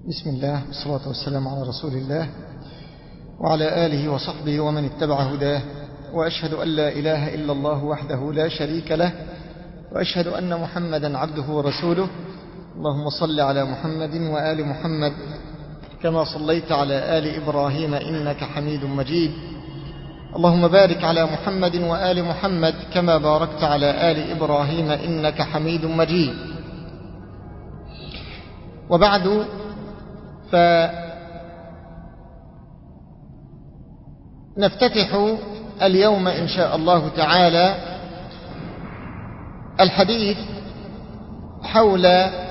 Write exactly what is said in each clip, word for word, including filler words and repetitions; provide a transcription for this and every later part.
بسم الله والصلاة والسلام على رسول الله وعلى آله وصحبه ومن اتبع هداه، وأشهد أن لا إله إلا الله وحده لا شريك له، وأشهد أن محمدا عبده ورسوله. اللهم صل على محمد وآل محمد كما صليت على آل إبراهيم إنك حميد مجيد. اللهم بارك على محمد وآل محمد كما باركت على آل إبراهيم إنك حميد مجيد. وبعد، فنفتتح اليوم إن شاء الله تعالى الحديث حول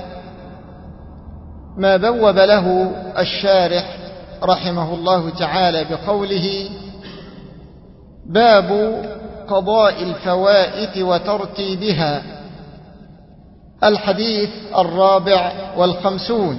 ما بوب له الشارح رحمه الله تعالى بقوله: باب قضاء الفوائت وترتيبها. الحديث الرابع والخمسون،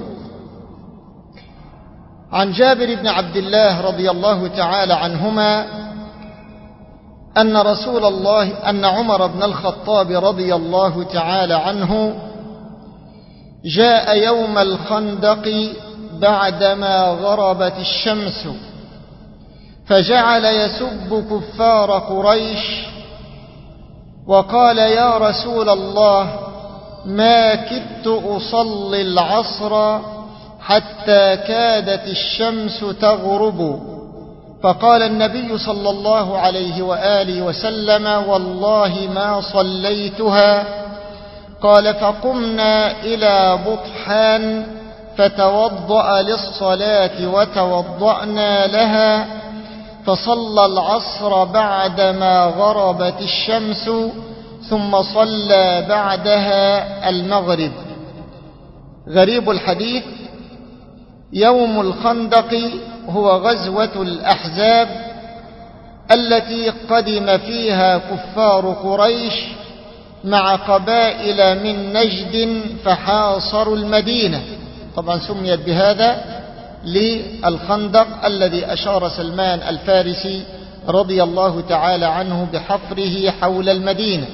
عن جابر بن عبد الله رضي الله تعالى عنهما أن رسول الله أن عمر بن الخطاب رضي الله تعالى عنه جاء يوم الخندق بعدما غربت الشمس، فجعل يسب كفار قريش وقال: يا رسول الله، ما كدت أصلي العصر حتى كادت الشمس تغرب. فقال النبي صلى الله عليه وآله وسلم: والله ما صليتها. قال: فقمنا إلى بطحان فتوضأ للصلاة وتوضأنا لها، فصلى العصر بعدما غربت الشمس، ثم صلى بعدها المغرب. غريب الحديث: يوم الخندق هو غزوة الأحزاب التي قدم فيها كفار قريش مع قبائل من نجد فحاصروا المدينة. طبعا سميت بهذا للخندق الذي أشار سلمان الفارسي رضي الله تعالى عنه بحفره حول المدينة.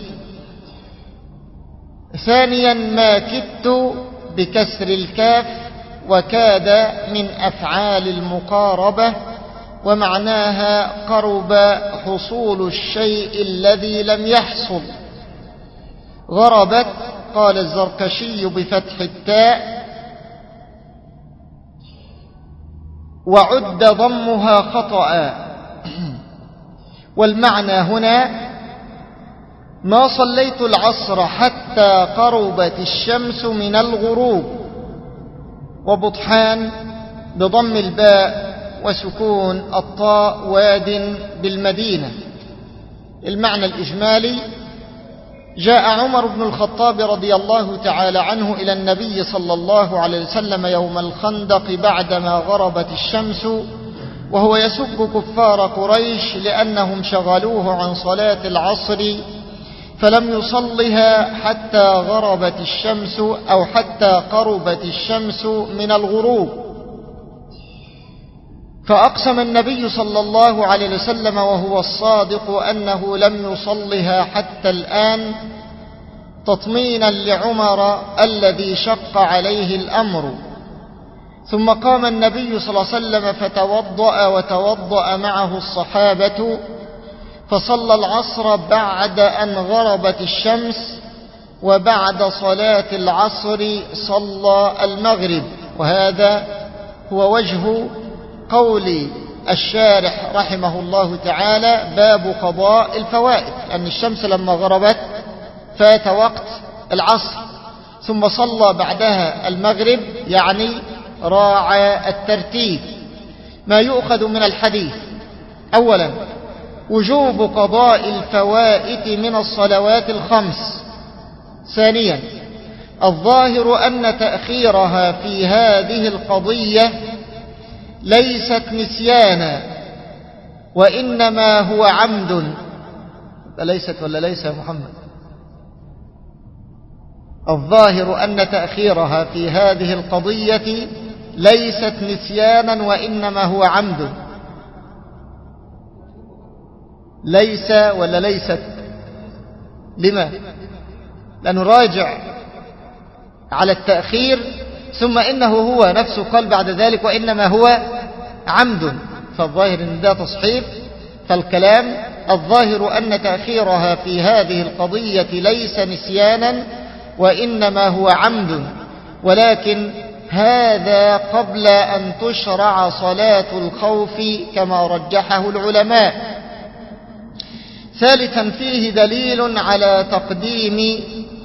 ثانيا، ما كدت بكسر الكاف، وكاد من أفعال المقاربة، ومعناها قرب حصول الشيء الذي لم يحصل. غربت، قال الزركشي بفتح التاء، وعد ضمها خطأ. والمعنى هنا: ما صليت العصر حتى قربت الشمس من الغروب. وبطحان بضم الباء وسكون الطاء واد بالمدينة. المعنى الإجمالي: جاء عمر بن الخطاب رضي الله تعالى عنه إلى النبي صلى الله عليه وسلم يوم الخندق بعدما غربت الشمس، وهو يسب كفار قريش لأنهم شغلوه عن صلاة العصر فلم يصلها حتى غربت الشمس أو حتى قربت الشمس من الغروب. فأقسم النبي صلى الله عليه وسلم وهو الصادق أنه لم يصلها حتى الآن، تطمينا لعمر الذي شق عليه الأمر. ثم قام النبي صلى الله عليه وسلم فتوضأ وتوضأ معه الصحابة، فصلى العصر بعد أن غربت الشمس، وبعد صلاة العصر صلى المغرب. وهذا هو وجه قول الشارح رحمه الله تعالى: باب قضاء الفوائت، أن الشمس لما غربت فات وقت العصر، ثم صلى بعدها المغرب، يعني راعى الترتيب. ما يؤخذ من الحديث: أولا، وجوب قضاء الفوائت من الصلوات الخمس. ثانيا، الظاهر أن تأخيرها في هذه القضية ليست نسيانا، وإنما هو عمد. ليست ولا ليس يا محمد؟ الظاهر أن تأخيرها في هذه القضية ليست نسيانا، وإنما هو عمد. ليس ولا ليست؟ لما؟ لنراجع على التأخير ثم إنه هو نفسه قال بعد ذلك وإنما هو عمد، فالظاهر أن ده تصحيف. فالكلام الظاهر أن تأخيرها في هذه القضية ليس نسيانا وإنما هو عمد، ولكن هذا قبل أن تشرع صلاة الخوف كما رجحه العلماء. ثالثا فيه دليل على تقديم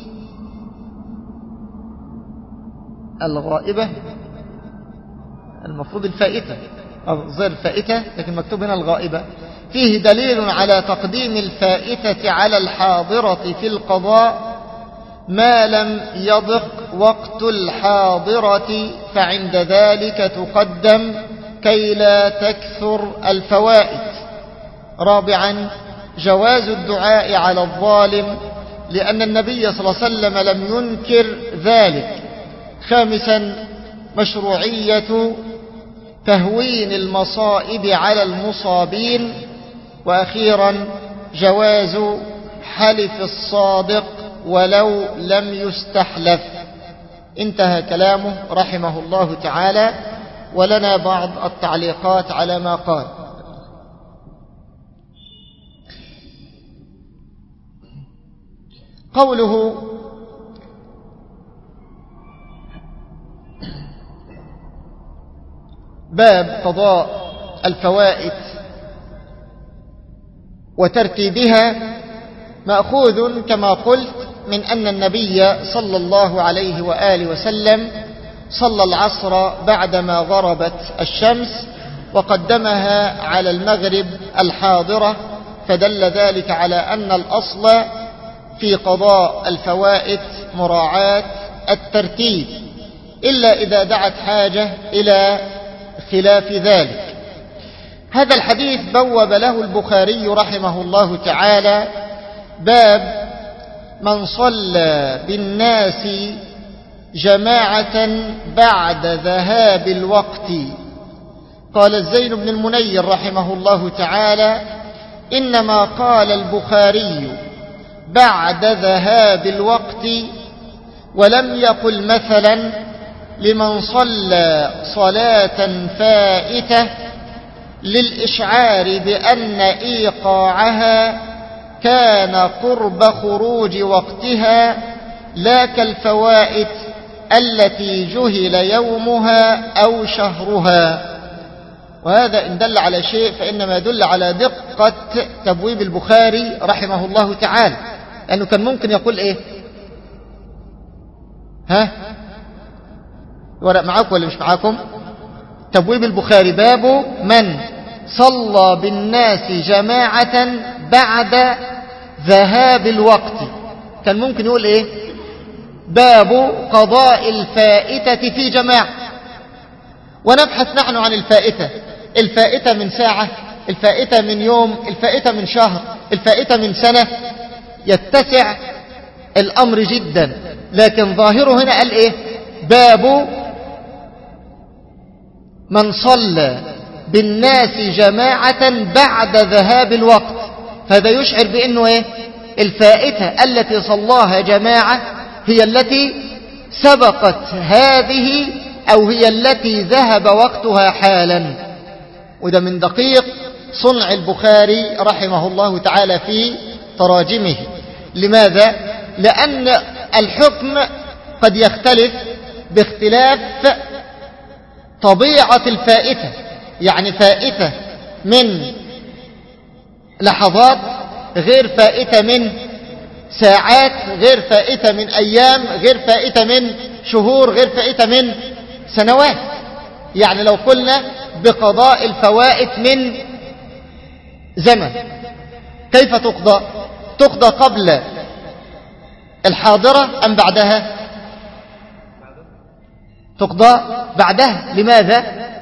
الغائبة، المفروض الفائتة أو غير الفائتة لكن مكتوب هنا الغائبة. فيه دليل على تقديم الفائتة على الحاضرة في القضاء ما لم يضق وقت الحاضرة، فعند ذلك تقدم كي لا تكثر الفوائد. رابعا جواز الدعاء على الظالم لأن النبي صلى الله عليه وسلم لم ينكر ذلك. خامسا مشروعية تهوين المصائب على المصابين. وأخيرا جواز حلف الصادق ولو لم يستحلف. انتهى كلامه رحمه الله تعالى، ولنا بعض التعليقات على ما قال. قوله باب قضاء الفوائد وترتيبها مأخوذ كما قلت من أن النبي صلى الله عليه وآله وسلم صلى العصر بعدما غربت الشمس وقدمها على المغرب الحاضرة، فدل ذلك على أن الأصل في قضاء الفوائد مراعاة الترتيب، إلا إذا دعت حاجة إلى خلاف ذلك. هذا الحديث بوب له البخاري رحمه الله تعالى باب من صلى بالناس جماعة بعد ذهاب الوقت. قال الزين بن المنير رحمه الله تعالى إنما قال البخاري بعد ذهاب الوقت ولم يقل مثلا لمن صلى صلاة فائتة للإشعار بأن إيقاعها كان قرب خروج وقتها لا كالفوائت التي جهل يومها أو شهرها. وهذا إن دل على شيء فإنما يدل على دقة تبويب البخاري رحمه الله تعالى، لأنه كان ممكن يقول إيه؟ ها؟ ورق معاكم ولا مش معاكم؟ تبويب البخاري باب من صلى بالناس جماعة بعد ذهاب الوقت، كان ممكن يقول إيه؟ باب قضاء الفائتة في جماعة. ونبحث نحن عن الفائتة، الفائتة من ساعة، الفائتة من يوم، الفائتة من شهر، الفائتة من سنة، يتسع الأمر جدا. لكن ظاهره هنا قال إيه؟ باب من صلى بالناس جماعة بعد ذهاب الوقت، فهذا يشعر بأنه إيه؟ الفائتة التي صلاها جماعة هي التي سبقت هذه أو هي التي ذهب وقتها حالا. وده من دقيق صنع البخاري رحمه الله تعالى في تراجمه. لماذا؟ لأن الحكم قد يختلف باختلاف طبيعة الفائتة، يعني فائتة من لحظات غير فائتة من ساعات، غير فائتة من أيام، غير فائتة من شهور، غير فائتة من سنوات. يعني لو قلنا بقضاء الفوائت من زمن، كيف تقضى؟ تقضى قبل الحاضرة أم بعدها؟ تقضى بعدها. لماذا؟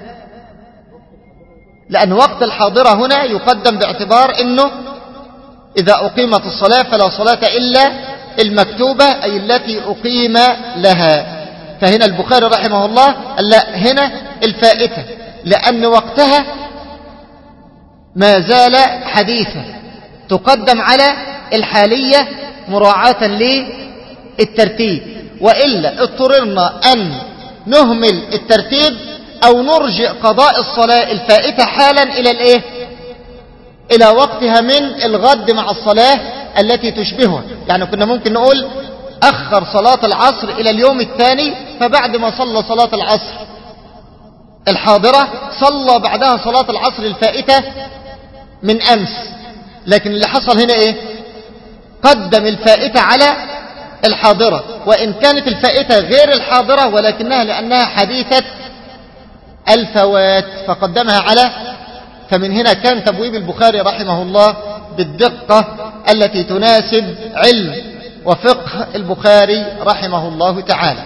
لأن وقت الحاضرة هنا يقدم باعتبار أنه إذا أقيمت الصلاة فلا صلاة إلا المكتوبة أي التي أقيم لها. فهنا البخاري رحمه الله قال لا، هنا الفائتة لأن وقتها ما زال حديثا تقدم على الحالية مراعاة للترتيب، وإلا اضطررنا أن نهمل الترتيب أو نرجع قضاء الصلاة الفائتة حالا إلى الإيه؟ إلى وقتها من الغد مع الصلاة التي تشبهها. يعني كنا ممكن نقول أخر صلاة العصر إلى اليوم الثاني، فبعد ما صلى صلاة العصر الحاضرة صلى بعدها صلاة العصر الفائتة من أمس. لكن اللي حصل هنا إيه؟ قدم الفائتة على الحاضرة، وإن كانت الفائتة غير الحاضرة ولكنها لأنها حديثة الفوات فقدمها على. فمن هنا كان تبويب البخاري رحمه الله بالدقة التي تناسب علم وفقه البخاري رحمه الله تعالى.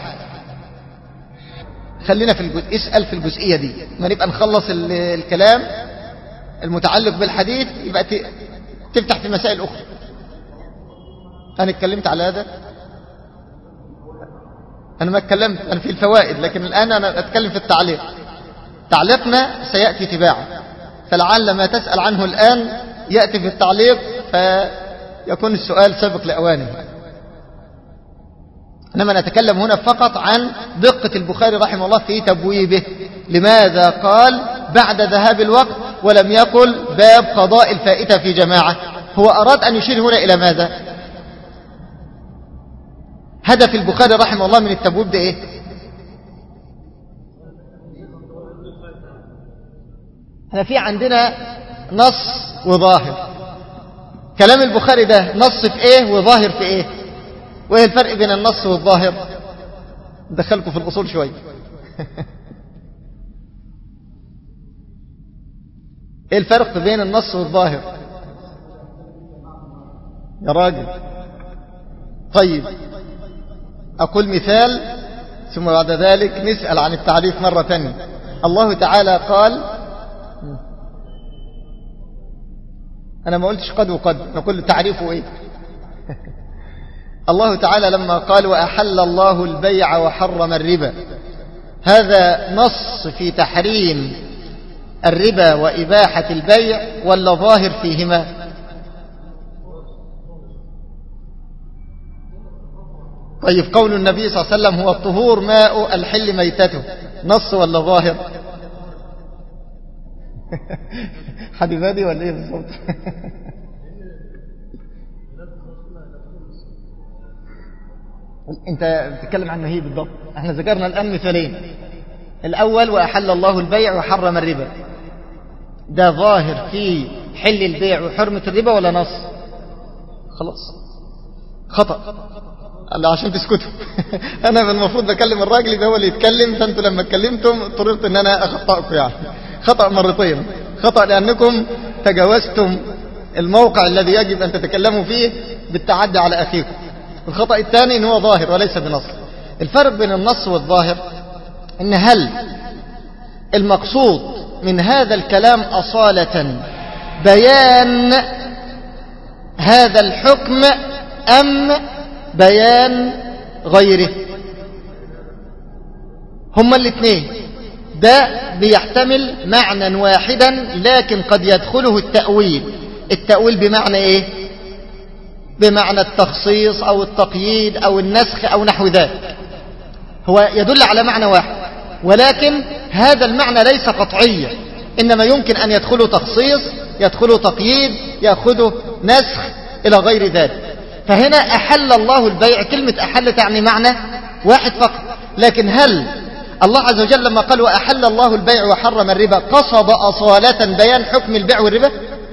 خلينا في الجزء، اسأل في الجزئية دي ما نبقى نخلص الكلام المتعلق بالحديث يبقى تفتح في مسائل أخرى. أنا اتكلمت على هذا، أنا ما اتكلمت أنا في الفوائد، لكن الآن أنا أتكلم في التعليق. تعليقنا سيأتي تباعا، فلعل ما تسأل عنه الآن يأتي في التعليق فيكون السؤال سابق لأوانه. إنما نتكلم هنا فقط عن دقة البخاري رحمه الله في تبويبه. لماذا قال بعد ذهاب الوقت ولم يقل باب قضاء الفائتة في جماعة؟ هو أراد أن يشير هنا إلى ماذا؟ هدف البخاري رحمه الله من التبويب ده إيه؟ احنا في عندنا نص وظاهر. كلام البخاري ده نص في ايه وظاهر في ايه؟ وايه الفرق بين النص والظاهر؟ دخلكم في الاصول شويه. ايه الفرق بين النص والظاهر يا راجل؟ طيب اقول مثال ثم بعد ذلك نسأل عن التعريف مرة ثانية. الله تعالى قال، أنا ما قلتش قد وقد، نقول تعريفه إيه؟ الله تعالى لما قال وأحل الله البيع وحرم الربا، هذا نص في تحريم الربا وإباحة البيع ولا ظاهر فيهما؟ طيب قول النبي صلى الله عليه وسلم هو الطهور ماء الحل ميتته، نص ولا ظاهر؟ حبيبادي ولا ايه بالظبط؟ انت بتتكلم عن ايه بالضبط؟ احنا ذكرنا الان مثالين. الاول واحل الله البيع وحرم الربا، ده ظاهر في حل البيع وحرمة الربا ولا نص؟ خلاص خطأ الله عشان تسكتوا. انا المفروض بكلم الراجل يبقى هو اللي يتكلم، فانتوا لما اتكلمتم اضطررت ان انا اخطأكم. يعني خطأ مرتين، خطأ لانكم تجاوزتم الموقع الذي يجب ان تتكلموا فيه بالتعدي على اخيكم. الخطأ الثاني ان هو ظاهر وليس بنص. الفرق بين النص والظاهر ان هل المقصود من هذا الكلام أصالة بيان هذا الحكم أم بيان غيره؟ هما الاثنين، ده بيحتمل معنى واحدا لكن قد يدخله التأويل. التأويل بمعنى ايه؟ بمعنى التخصيص او التقييد او النسخ او نحو ذلك. هو يدل على معنى واحد، ولكن هذا المعنى ليس قطعيا، إنما يمكن أن يدخله تخصيص، يدخله تقييد، يأخذه نسخ إلى غير ذلك. فهنا أحل الله البيع، كلمة أحل تعني معنى واحد فقط. لكن هل الله عز وجل لما قال وأحل الله البيع وحرم الربا قصد أصالة بيان حكم البيع والربا؟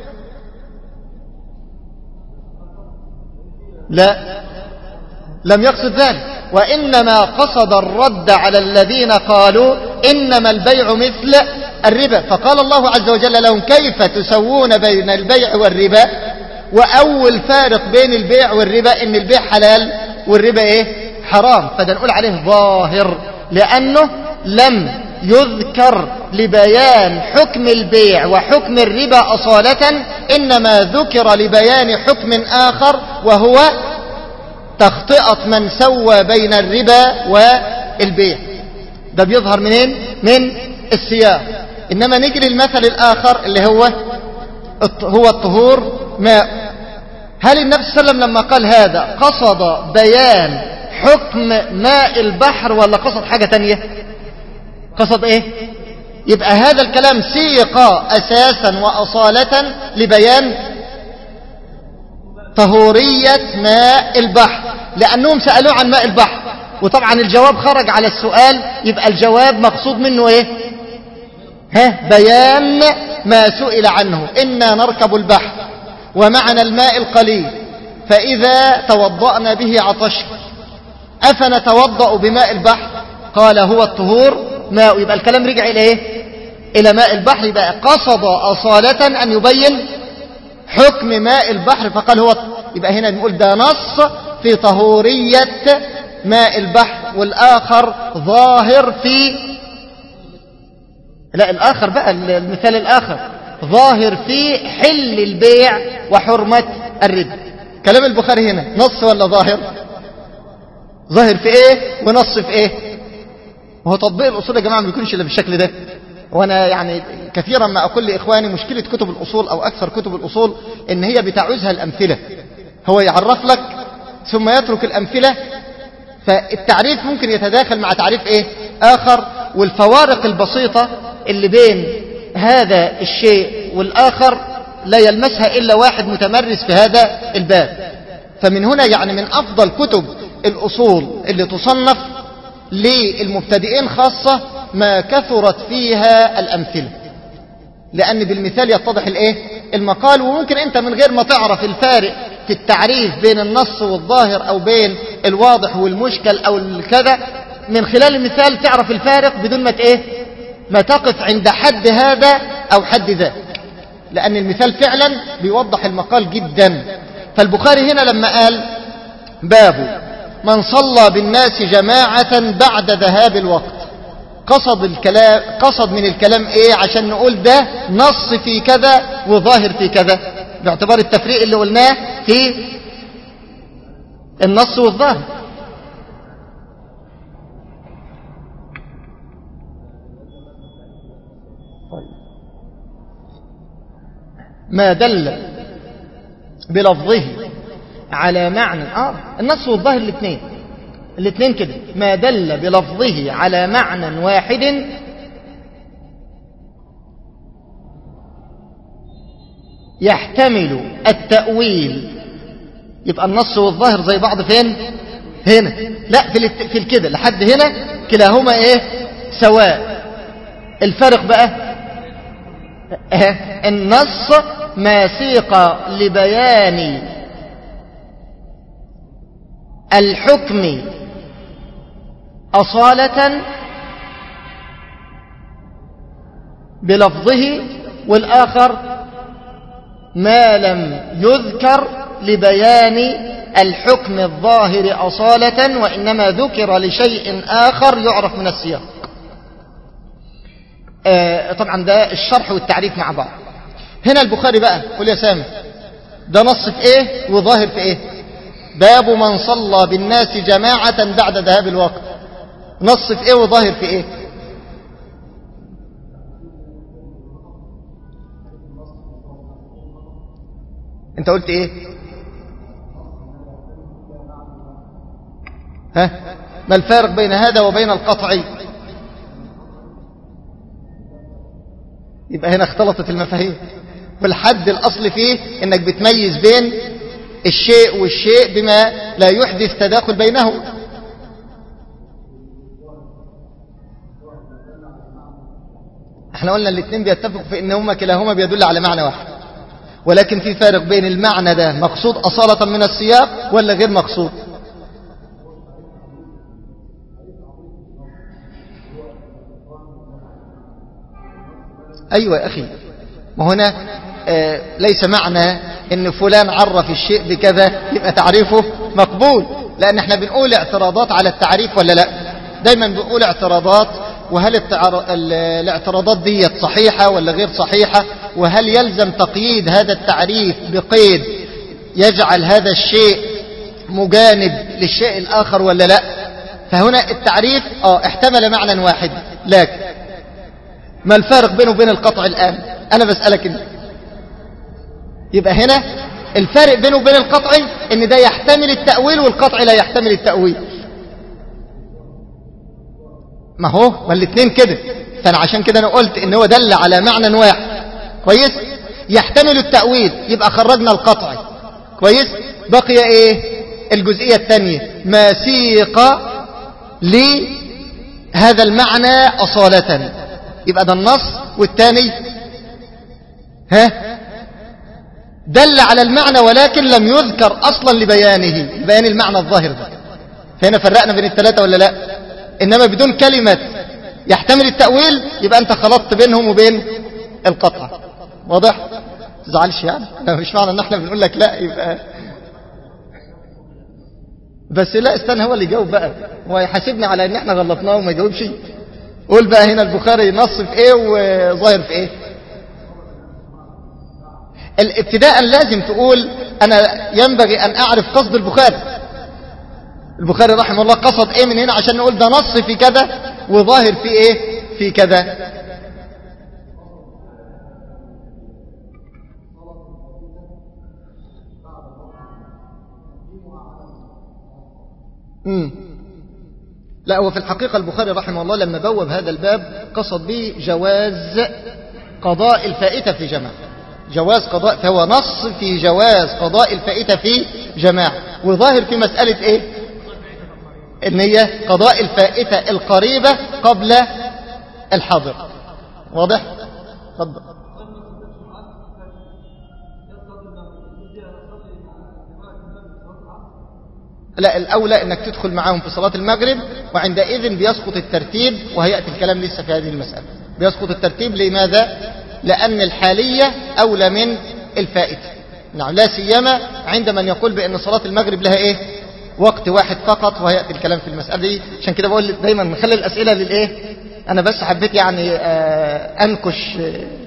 لا، لم يقصد ذلك، وإنما قصد الرد على الذين قالوا إنما البيع مثل الربا. فقال الله عز وجل لهم كيف تسوون بين البيع والربا، وأول فارق بين البيع والربا إن البيع حلال والربا إيه؟ حرام. فده نقول عليه ظاهر لأنه لم يذكر لبيان حكم البيع وحكم الربا أصالة، إنما ذكر لبيان حكم آخر وهو تخطئة من سوى بين الربا والبيع. ده بيظهر منين؟ من السياق. إنما نيجي للمثل الآخر اللي هو هو الطهور ماء. هل النبي صلى الله عليه وسلم لما قال هذا قصد بيان حكم ماء البحر ولا قصد حاجة تانية؟ قصد ايه؟ يبقى هذا الكلام سيق اساسا واصالة لبيان طهورية ماء البحر، لانهم سألوه عن ماء البحر، وطبعا الجواب خرج على السؤال، يبقى الجواب مقصود منه ايه؟ ها بيان ما سئل عنه. إنا نركب البحر ومعنا الماء القليل، فإذا توضأنا به عطشنا، أفنتوضأ بماء البحر؟ قال هو الطهور ماء. يبقى الكلام رجع إلى إيه؟ إلى ماء البحر. يبقى قصد أصالة أن يبين حكم ماء البحر فقال هو. يبقى هنا نقول ده نص في طهورية ماء البحر، والآخر ظاهر في، لا الآخر بقى المثال الآخر ظاهر في حل البيع وحرمة الربا. كلام البخاري هنا نص ولا ظاهر؟ ظاهر في ايه ونص في ايه؟ وهو تطبيق الأصول يا جماعة ما بيكونش إلا بالشكل ده. وانا يعني كثيرا ما اقول لاخواني مشكلة كتب الاصول او اكثر كتب الاصول ان هي بتعوزها الامثلة. هو يعرف لك ثم يترك الامثلة، فالتعريف ممكن يتداخل مع تعريف ايه اخر، والفوارق البسيطة اللي بين هذا الشيء والاخر لا يلمسها الا واحد متمرس في هذا الباب. فمن هنا يعني من افضل كتب الاصول اللي تصنف للمبتدئين خاصة ما كثرت فيها الأمثلة، لأن بالمثال يتضح الإيه؟ المقال. وممكن أنت من غير ما تعرف الفارق في التعريف بين النص والظاهر أو بين الواضح والمشكل أو الكذا، من خلال المثال تعرف الفارق بدون ما إيه؟ ما تقف عند حد هذا أو حد ذاك، لأن المثال فعلا بيوضح المقال جدا. فالبخاري هنا لما قال باب من صلى بالناس جماعة بعد ذهاب الوقت، قصد الكلام قصد من الكلام ايه عشان نقول ده نص في كذا وظاهر في كذا، باعتبار التفريق اللي قلناه في النص والظاهر. ما دل بلفظه على معنى اه النص والظاهر الاثنين الاثنين كده، ما دل بلفظه على معنى واحد يحتمل التأويل. يبقى النص والظاهر زي بعض فين؟ هنا لا في الات... في الكده لحد هنا كلاهما ايه سواء. الفرق بقى اه النص ما سيق لبيان الحكم أصالة بلفظه، والآخر ما لم يذكر لبيان الحكم الظاهر أصالة، وإنما ذكر لشيء آخر يعرف من السياق. آه طبعا ده الشرح والتعريف مع بعض. هنا البخاري بقى قول يا سامي ده نص في ايه وظاهر في ايه؟ باب من صلى بالناس جماعة بعد ذهاب الوقت، نص في ايه وظاهر في ايه؟ انت قلت ايه؟ ها ما الفارق بين هذا وبين القطعي؟ يبقى هنا اختلطت المفاهيم، والحد الاصل فيه انك بتميز بين الشيء والشيء بما لا يحدث تداخل بينه. احنا قلنا الاثنين بيتفقوا في ان هما كلاهما بيدل على معنى واحد، ولكن في فارق بين المعنى ده مقصود أصالة من السياق ولا غير مقصود. ايوه يا اخي، ما هنا آه ليس معنى ان فلان عرف الشيء بكذا يبقى تعريفه مقبول، لان احنا بنقول اعتراضات على التعريف ولا لا؟ دايما بنقول اعتراضات، وهل الاعتراضات دي صحيحة ولا غير صحيحة، وهل يلزم تقييد هذا التعريف بقيد يجعل هذا الشيء مجانب للشيء الآخر ولا لا؟ فهنا التعريف اه احتمل معنى واحد، لكن ما الفارق بينه وبين القطع الآن؟ أنا بسألك انت. يبقى هنا الفارق بينه وبين القطع ان ده يحتمل التأويل والقطع لا يحتمل التأويل. ما هو ما الاثنين كده، فانا عشان كده انا قلت ان هو دل على معنى واحد كويس يحتمل التأويل، يبقى خرجنا القطعي كويس. بقي ايه الجزئية الثانية، ما سيق لهذا المعنى أصالة، يبقى ده النص، والثاني ها دل على المعنى ولكن لم يذكر أصلا لبيانه، لبيان المعنى الظاهر ده. فهنا فرقنا بين الثلاثة ولا لا؟ إنما بدون كلمة يحتمل التأويل يبقى أنت خلطت بينهم وبين القطع. واضح؟ تزعلش يعني، أنا مش معنى ان احنا بنقول لك لا يبقى بس. لا استنى هو اللي يجاوب بقى، هو يحاسبنا على ان احنا غلطناه وما يجاوبش. قول بقى هنا البخاري نص في ايه وظاهر في ايه. الابتداء لازم تقول انا ينبغي ان اعرف قصد البخاري. البخاري رحمه الله قصد ايه من هنا عشان نقول ده نص في كذا وظاهر في ايه في كذا. مم. لا هو في الحقيقة البخاري رحمه الله لما بوب هذا الباب قصد به جواز قضاء الفائتة في جماعة، جواز قضاء، فهو نص في جواز قضاء الفائتة في جماعة، وظاهر في مسألة ايه ان هي قضاء الفائتة القريبة قبل الحاضر. واضح؟ تفضل. لا الأولى أنك تدخل معهم في صلاة المغرب، وعندئذ بيسقط الترتيب، وهيأتي الكلام لسه في هذه المسألة. بيسقط الترتيب لماذا؟ لأن الحالية أولى من الفائتة. نعم، لا سيما عند من يقول بأن صلاة المغرب لها إيه وقت واحد فقط، وهيأتي الكلام في المسألة دي. عشان كده بقول دايما نخلي الأسئلة للإيه. أنا بس حبيت يعني أنكش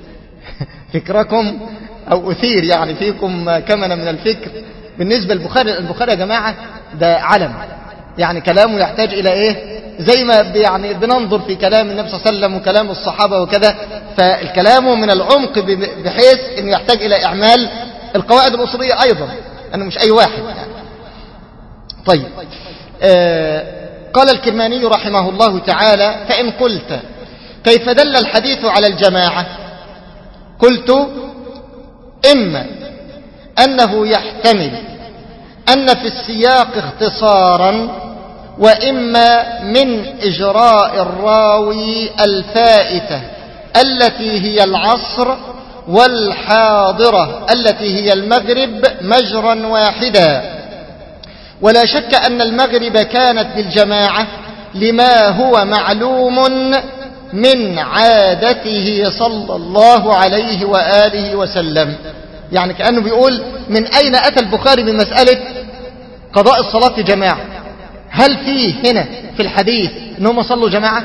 فكركم أو أثير يعني فيكم كمنا من الفكر. بالنسبة للبخاري، البخاري يا جماعة ده علم، يعني كلامه يحتاج إلى إيه زي ما يعني بننظر في كلام النبي صلى الله عليه وسلم وكلام الصحابة وكذا، فالكلام من العمق بحيث أنه يحتاج إلى إعمال القواعد الأصولية أيضا، أنه مش أي واحد يعني. طيب آه قال الكرماني رحمه الله تعالى: فإن قلت كيف دل الحديث على الجماعة؟ قلت: إما أنه يحتمل أن في السياق اختصارا، وإما من إجراء الراوي الفائتة التي هي العصر والحاضرة التي هي المغرب مجرا واحدا. ولا شك أن المغرب كانت بالجماعة لما هو معلوم من عادته صلى الله عليه وآله وسلم. يعني كأنه بيقول من أين أتى البخاري بمسألة قضاء الصلاة في جماعة؟ هل فيه هنا في الحديث أنهم صلوا جماعة؟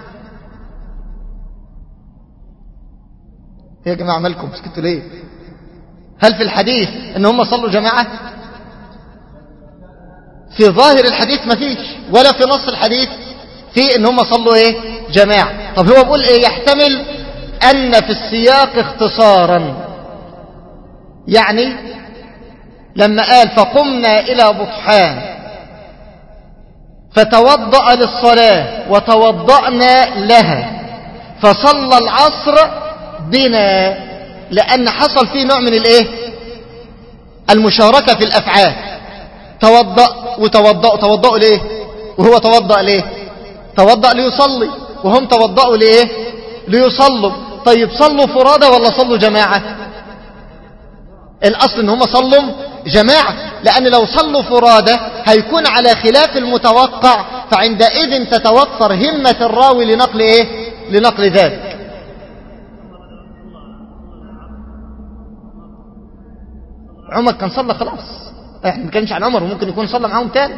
يا جماعة مالكم سكتوا ليه؟ هل في الحديث أنهم صلوا جماعة؟ في ظاهر الحديث ما فيش، ولا في نص الحديث في أنهم صلوا إيه؟ جماعة. طب هو بيقول إيه؟ يحتمل أن في السياق اختصارا، يعني لما قال فقمنا إلى بطحان فتوضأ للصلاة وتوضأنا لها فصلى العصر بنا، لأن حصل فيه نوع من الإيه؟ المشاركة في الأفعال. توضأ وتوضأوا، توضأوا ليه؟ وهو توضأ ليه؟ توضأ ليصلي، وهم توضأوا ليه؟ ليصلوا. طيب صلوا فرادى ولا صلوا جماعة؟ الأصل ان هم صلوا جماعة، لأن لو صلوا فرادى هيكون على خلاف المتوقع، فعندئذ تتوفر همة الراوي لنقل ايه؟ لنقل ذلك. عمر كان صلى خلاص، احنا ما كانش عن عمر، وممكن يكون صلى معاهم تاني.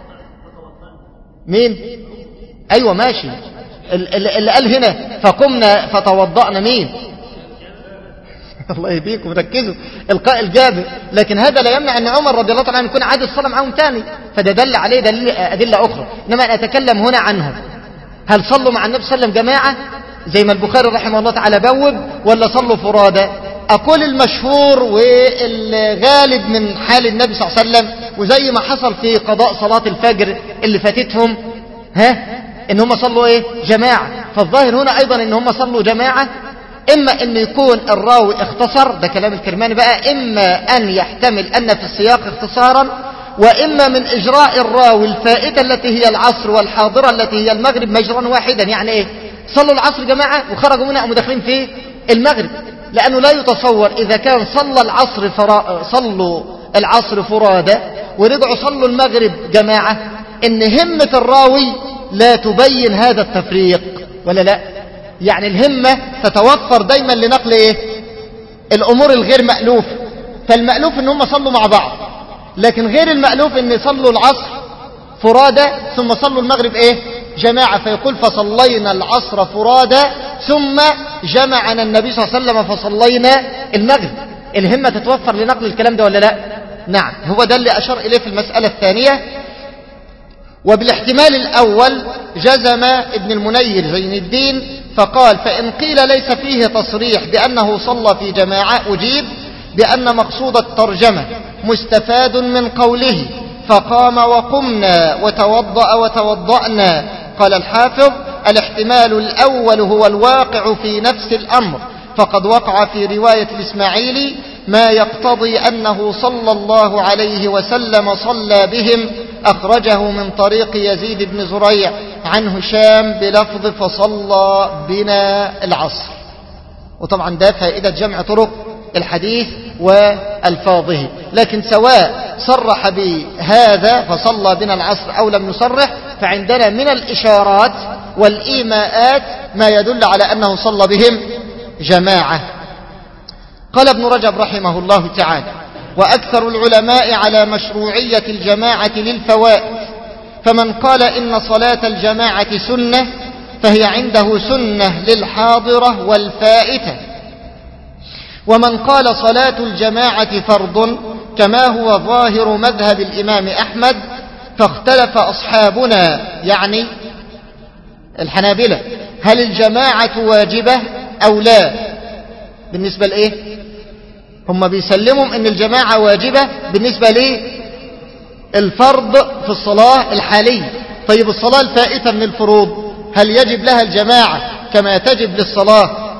مين؟ ايوه ماشي، اللي قال هنا فقمنا فتوضأنا مين؟ الله يهديكم ركزوا، القائل جابر. لكن هذا لا يمنع ان عمر رضي الله عنه يكون عاد الصلاة معهم تاني، فده دل عليه دل أدلة أخرى. إنما أنا أتكلم هنا عنهم، هل صلوا مع النبي صلى الله عليه وسلم جماعة زي ما البخاري رحمه الله تعالى بوب، ولا صلوا فرادى؟ أقول المشهور والغالب من حال النبي صلى الله عليه وسلم، وزي ما حصل في قضاء صلاة الفجر اللي فاتتهم، ها ان هم صلوا ايه جماعة. فالظاهر هنا ايضا ان هم صلوا جماعة، اما ان يكون الراوي اختصر، ده كلام الكرماني بقى، اما ان يحتمل ان في السياق اختصارا، واما من اجراء الراوي الفائتة التي هي العصر والحاضرة التي هي المغرب مجرا واحدا. يعني ايه؟ صلوا العصر جماعة وخرجوا منها ومدخلين في المغرب، لانه لا يتصور اذا كان صلى العصر فرا... صلوا العصر فرادى ورجعوا صلوا المغرب جماعة، ان همة الراوي لا تبين هذا التفريق ولا لا. يعني الهمة تتوفر دايما لنقل ايه الامور الغير مألوف. فالمألوف ان هم صلوا مع بعض، لكن غير المألوف ان صلوا العصر فرادى ثم صلوا المغرب ايه جماعة. فيقول فصلينا العصر فرادى ثم جمعنا النبي صلى الله عليه وسلم فصلينا المغرب. الهمة تتوفر لنقل الكلام ده ولا لا؟ نعم، هو ده اللي أشار إليه في المسألة الثانية. وبالاحتمال الأول جزم ابن المنير زين الدين فقال فإن قيل ليس فيه تصريح بأنه صلى في جماعة أجيب بأن مقصود الترجمة مستفاد من قوله فقام وقمنا وتوضأ وتوضأنا. قال الحافظ الاحتمال الأول هو الواقع في نفس الأمر، فقد وقع في رواية الإسماعيلي ما يقتضي أنه صلى الله عليه وسلم صلى بهم، أخرجه من طريق يزيد بن زريع عن هشام بلفظ فصلى بنا العصر. وطبعا ده فائدة جمع طرق الحديث والفاظه. لكن سواء صرح بهذا فصلى بنا العصر أو لم يصرح، فعندنا من الإشارات والإيماءات ما يدل على أنه صلى بهم جماعة. قال ابن رجب رحمه الله تعالى وأكثر العلماء على مشروعية الجماعة للفوائد، فمن قال إن صلاة الجماعة سنة فهي عنده سنة للحاضرة والفائتة، ومن قال صلاة الجماعة فرض كما هو ظاهر مذهب الإمام أحمد، فاختلف أصحابنا يعني الحنابلة هل الجماعة واجبة أو لا. بالنسبة لإيه؟ هم بيسلموا أن الجماعة واجبة بالنسبة للفرض في الصلاة الحالية. طيب الصلاة الفائتة من الفروض هل يجب لها الجماعة كما تجب للصلاة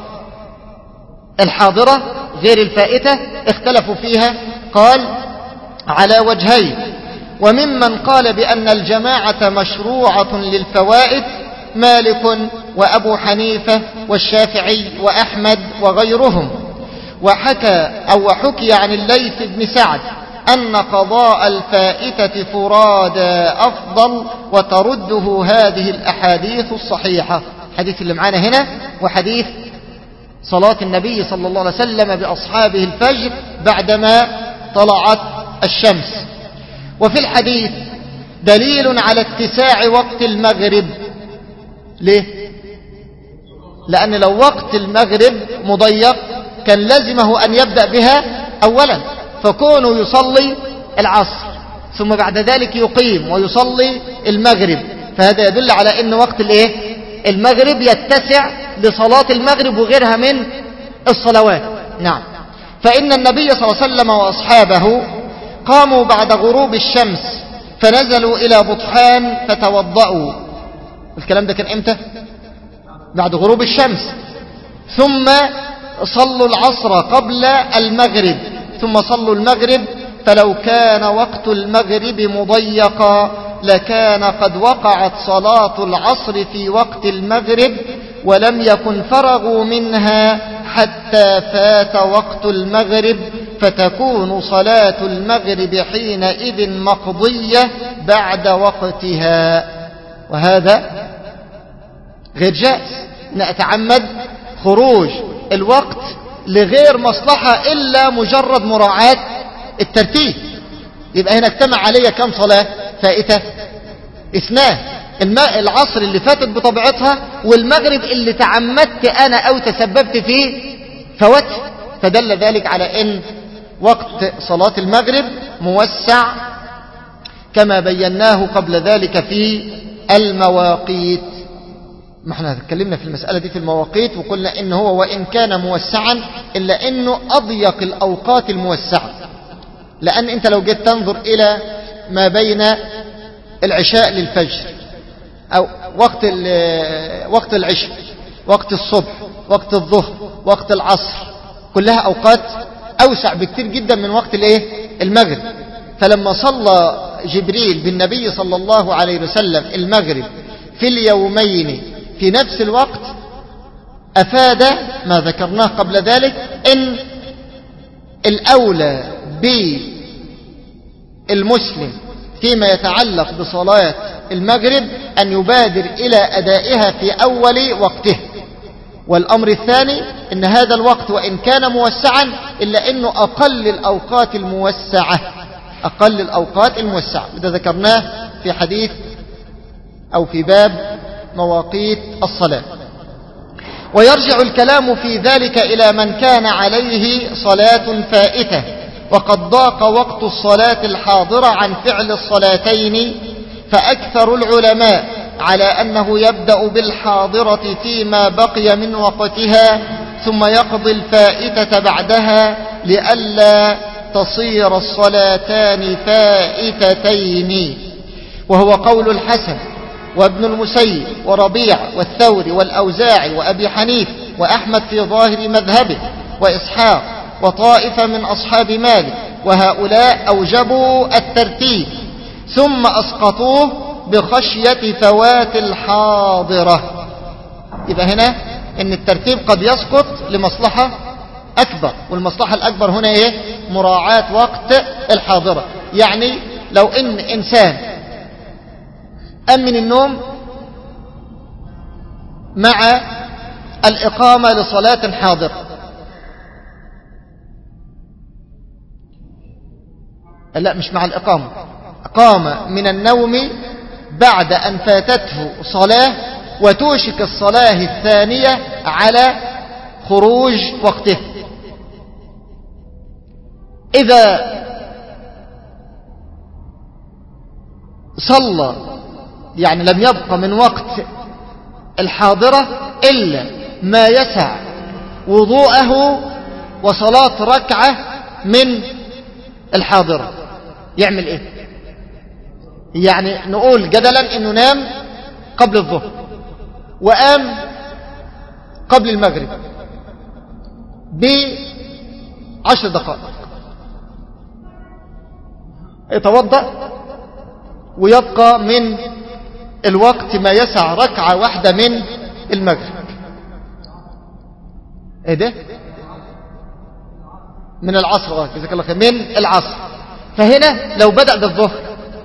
الحاضرة غير الفائتة؟ اختلفوا فيها. قال على وجهين، وممن قال بأن الجماعة مشروعة للفوائد مالك وأبو حنيفة والشافعي وأحمد وغيرهم. وحكى أو وحكي عن الليث بن سعد أن قضاء الفائتة فرادى أفضل، وترده هذه الأحاديث الصحيحة. حديث اللي معانا هنا وحديث صلاة النبي صلى الله عليه وسلم بأصحابه الفجر بعدما طلعت الشمس. وفي الحديث دليل على اتساع وقت المغرب. ليه؟ لأن لو وقت المغرب مضيق كان لازمه أن يبدأ بها أولا، فكونه يصلي العصر ثم بعد ذلك يقيم ويصلي المغرب، فهذا يدل على أن وقت الايه المغرب يتسع لصلاة المغرب وغيرها من الصلوات. نعم، فإن النبي صلى الله عليه وسلم وأصحابه قاموا بعد غروب الشمس فنزلوا إلى بطحان فتوضأوا. الكلام ده كان امتى؟ بعد غروب الشمس. ثم صلوا العصر قبل المغرب، ثم صلوا المغرب، فلو كان وقت المغرب مضيقا لكان قد وقعت صلاة العصر في وقت المغرب ولم يكن فرغوا منها حتى فات وقت المغرب، فتكون صلاة المغرب حينئذ مقضية بعد وقتها. وهذا غير جائز، نتعمد خروج الوقت لغير مصلحة إلا مجرد مراعاة الترتيب. يبقى هنا اجتمع علي كم صلاة فائتة؟ اثنان، الماء العصر اللي فاتت بطبيعتها، والمغرب اللي تعمدت أنا أو تسببت فيه فوته. فدل ذلك على أن وقت صلاة المغرب موسع كما بيناه قبل ذلك في المواقيت. ما احنا اتكلمنا في المسألة دي في المواقيت وقلنا إن هو وإن كان موسعا إلا إنه أضيق الأوقات الموسعة، لأن أنت لو جيت تنظر إلى ما بين العشاء للفجر أو وقت وقت العشاء، وقت الصبح، وقت الظهر، وقت العصر، كلها أوقات أوسع بكتير جدا من وقت الايه المغرب. فلما صلى جبريل بالنبي صلى الله عليه وسلم المغرب في اليومين في نفس الوقت أفاد ما ذكرناه قبل ذلك إن الأولى بالمسلم فيما يتعلق بصلاة المغرب أن يبادر إلى أدائها في أول وقته. والأمر الثاني أن هذا الوقت وإن كان موسعا إلا أنه أقل الأوقات الموسعة، أقل الأوقات الموسعة، وده ذكرناه في حديث أو في باب مواقيت الصلاة. ويرجع الكلام في ذلك إلى من كان عليه صلاة فائتة وقد ضاق وقت الصلاة الحاضرة عن فعل الصلاتين، فأكثر العلماء على أنه يبدأ بالحاضرة فيما بقي من وقتها ثم يقضي الفائتة بعدها لئلا تصير الصلاتان فائتتين، وهو قول الحسن وابن المسيب وربيع والثوري والأوزاعي وأبي حنيف وأحمد في ظاهر مذهبه وإسحاق وطائفة من أصحاب مالك، وهؤلاء أوجبوا الترتيب ثم أسقطوه بخشية فوات الحاضرة. يبقى هنا إن الترتيب قد يسقط لمصلحة أكبر، والمصلحة الأكبر هنا إيه؟ مراعاة وقت الحاضرة. يعني لو إن إنسان قام من النوم مع الإقامة لصلاة حاضرة، لا مش مع الإقامة، قام من النوم بعد أن فاتته صلاة وتوشك الصلاة الثانية على خروج وقته، إذا صلى يعني لم يبقى من وقت الحاضرة إلا ما يسع وضوءه وصلاة ركعة من الحاضرة، يعمل إيه؟ يعني نقول جدلا إنه نام قبل الظهر وقام قبل المغرب بعشر دقائق، يتوضأ ويبقى من الوقت ما يسع ركعة واحدة من المغرب. ايه ده؟ من العصر، جزاك الله خير، من العصر. فهنا لو بدأ بالظهر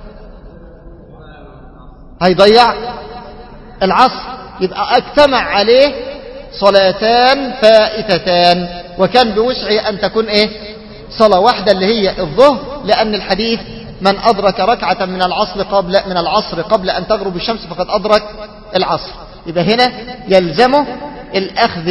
هيضيع العصر، يبقى اجتمع عليه صلاتان فائتتان، وكان بوسعه أن تكون ايه؟ صلاة واحدة اللي هي الظهر، لأن الحديث من أدرك ركعة من العصر قبل من العصر قبل أن تغرب الشمس فقد أدرك العصر. يبقى هنا يلزمه الأخذ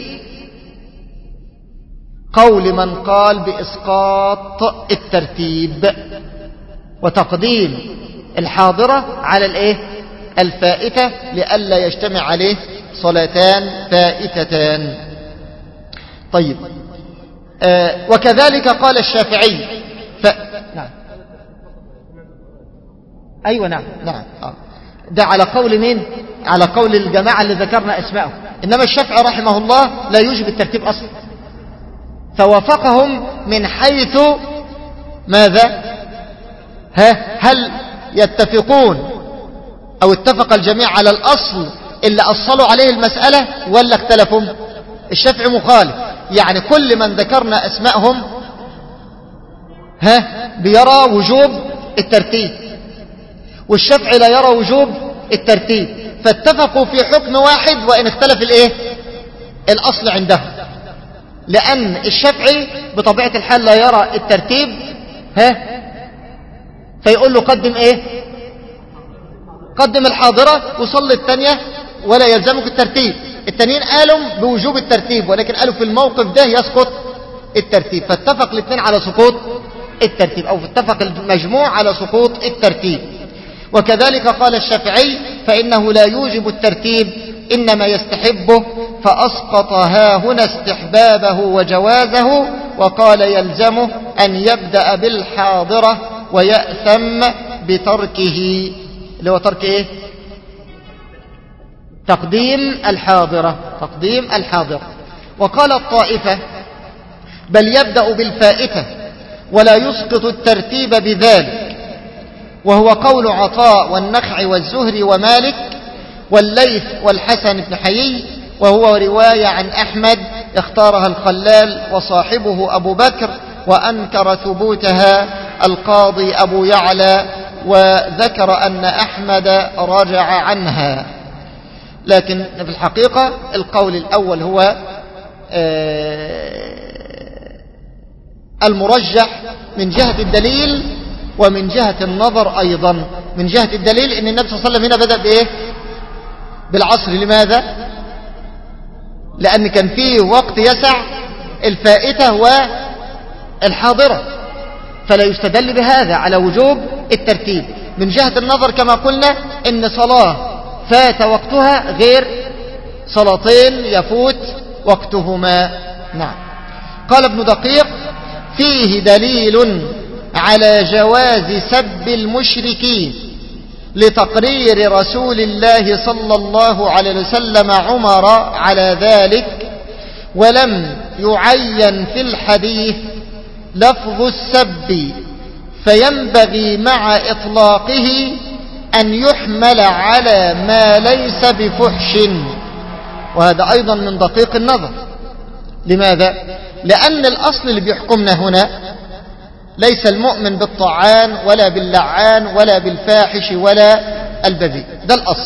بقول من قال بإسقاط الترتيب وتقديم الحاضرة على الإيه؟ الفائتة، لئلا يجتمع عليه صلاتان فائتتان. طيب، آه وكذلك قال الشافعي ف... نعم أيوة نعم نعم آه. ده على قول مين؟ على قول الجماعة اللي ذكرنا أسمائهم، إنما الشافعي رحمه الله لا يوجب الترتيب أصلا، فوافقهم من حيث ماذا؟ ها هل يتفقون أو اتفق الجميع على الأصل اللي أصلوا عليه المسألة ولا اختلفوا؟ الشافعي مخالف، يعني كل من ذكرنا أسمائهم ها بيرى وجوب الترتيب، والشافعي لا يرى وجوب الترتيب، فاتفقوا في حكم واحد وإن اختلف الايه؟ الأصل عندهم، لأن الشافعي بطبيعة الحال لا يرى الترتيب، ها فيقول له قدم ايه؟ قدم الحاضرة وصل الثانية ولا يلزمك الترتيب. التانيين قالوا بوجوب الترتيب، ولكن قالوا في الموقف ده يسقط الترتيب، فاتفق الاثنين على سقوط الترتيب، أو اتفق المجموع على سقوط الترتيب. وكذلك قال الشافعي فإنه لا يوجب الترتيب إنما يستحبه، فأسقط ها هنا استحبابه وجوازه، وقال يلزمه أن يبدأ بالحاضرة ويأثم بتركه، اللي هو ترك إيه؟ تقديم الحاضرة تقديم الحاضرة. وقال الطائفة بل يبدأ بالفائتة ولا يسقط الترتيب بذلك، وهو قول عطاء والنخع والزهري ومالك والليث والحسن بن حيي، وهو رواية عن أحمد اختارها الخلال وصاحبه أبو بكر، وأنكر ثبوتها القاضي أبو يعلى، وذكر أن أحمد رجع عنها. لكن في الحقيقة القول الأول هو المرجح من جهة الدليل ومن جهة النظر أيضا. من جهة الدليل أن النبي صلى الله عليه وسلم هنا بدأ بإيه؟ بالعصر. لماذا؟ لأن كان فيه وقت يسع الفائتة والحاضرة، فلا يستدل بهذا على وجوب الترتيب. من جهة النظر كما قلنا إن صلاة فات وقتها غير صلاتين يفوت وقتهما. نعم. قال ابن دقيق فيه دليل على جواز سب المشركين لتقرير رسول الله صلى الله عليه وسلم عمر على ذلك، ولم يعين في الحديث لفظ السب، فينبغي مع إطلاقه أن يحمل على ما ليس بفحش. وهذا أيضا من دقيق النظر. لماذا؟ لأن الأصل اللي بيحكمنا هنا ليس المؤمن بالطعان ولا باللعان ولا بالفاحش ولا البذيء، ده الأصل.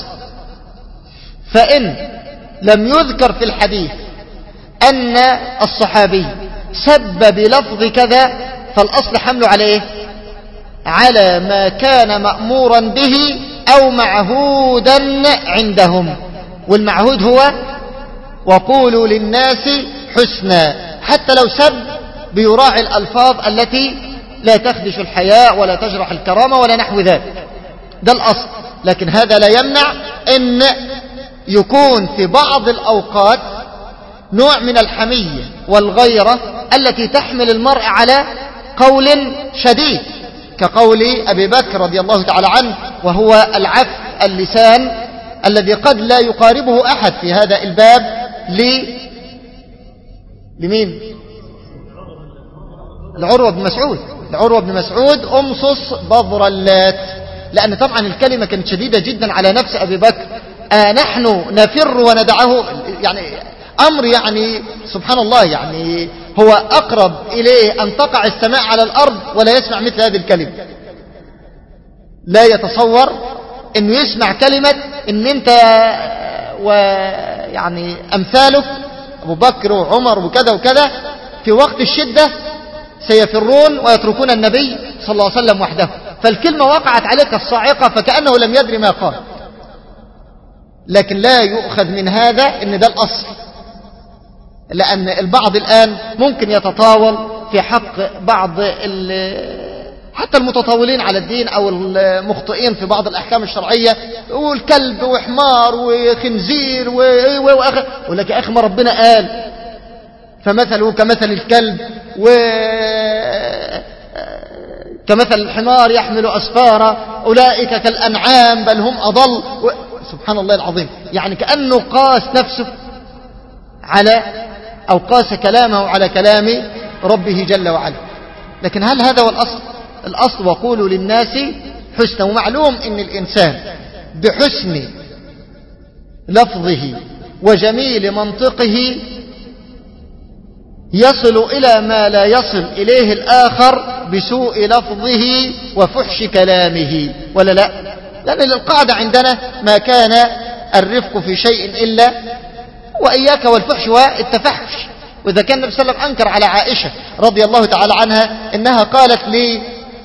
فإن لم يذكر في الحديث أن الصحابي سب بلفظ كذا، فالأصل حمله على إيه؟ على ما كان مأمورا به أو معهودا عندهم. والمعهود هو وقولوا للناس حسنا، حتى لو سب بيراعي الألفاظ التي لا تخدش الحياء ولا تجرح الكرامة ولا نحو ذلك، ده الأصل. لكن هذا لا يمنع أن يكون في بعض الأوقات نوع من الحمية والغيرة التي تحمل المرء على قول شديد، كقول أبي بكر رضي الله تعالى عنه، وهو العف اللسان الذي قد لا يقاربه أحد في هذا الباب. ل... لمين؟ لعروة بن مسعود. لعروة بن مسعود أمصص بضر اللات، لأن طبعا الكلمة كانت شديدة جدا على نفس أبي بكر. آه نحن نفر وندعه، يعني أمر يعني سبحان الله، يعني هو أقرب إليه أن تقع السماء على الأرض ولا يسمع مثل هذه الكلمة. لا يتصور أنه يسمع كلمة أن أنت ويعني أمثالك أبو بكر وعمر وكذا وكذا في وقت الشدة سيفرون ويتركون النبي صلى الله عليه وسلم وحده. فالكلمة وقعت عليك الصاعقة فكأنه لم يدري ما قال. لكن لا يؤخذ من هذا أن ده الأصل، لأن البعض الآن ممكن يتطاول في حق بعض حتى المتطاولين على الدين أو المخطئين في بعض الأحكام الشرعية، يقول كلب وحمار وخنزير وأخ، يقول لك يا أخي ما ربنا قال فمثله كمثل الكلب وكمثل الحمار يحمل أسفارا أولئك كالأنعام بل هم أضل. سبحان الله العظيم، يعني كأنه قاس نفسه على أو قاس كلامه على كلام ربه جل وعلا. لكن هل هذا هو الأصل؟ الأصل وقولوا للناس حسنا. ومعلوم أن الإنسان بحسن لفظه وجميل منطقه يصل إلى ما لا يصل إليه الآخر بسوء لفظه وفحش كلامه، ولا لا؟ لأن القاعدة عندنا ما كان الرفق في شيء إلا وإياك والفحش والتفحش. وإذا كان النبي صلى الله عليه وسلم أنكر على عائشة رضي الله تعالى عنها إنها قالت لي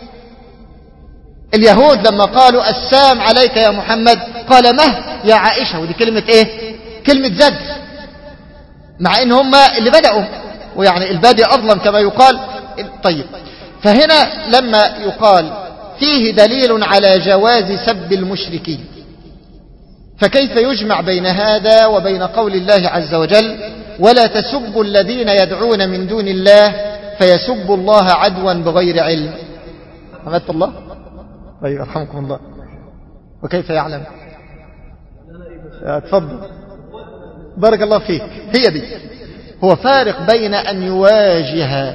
اليهود لما قالوا السام عليك يا محمد، قال مه يا عائشة، ودي كلمة إيه؟ كلمة زد، مع إن هم اللي بدأوا، ويعني البادئ أظلم كما يقال. طيب، فهنا لما يقال فيه دليل على جواز سب المشركين، فكيف يجمع بين هذا وبين قول الله عز وجل ولا تسبوا الذين يدعون من دون الله فيسبوا الله عدوا بغير علم؟ حمدت الله؟ طيب، رحمكم الله. وكيف يعلم؟ اتفضل بارك الله فيك. هي دي، هو فارق بين أن يواجه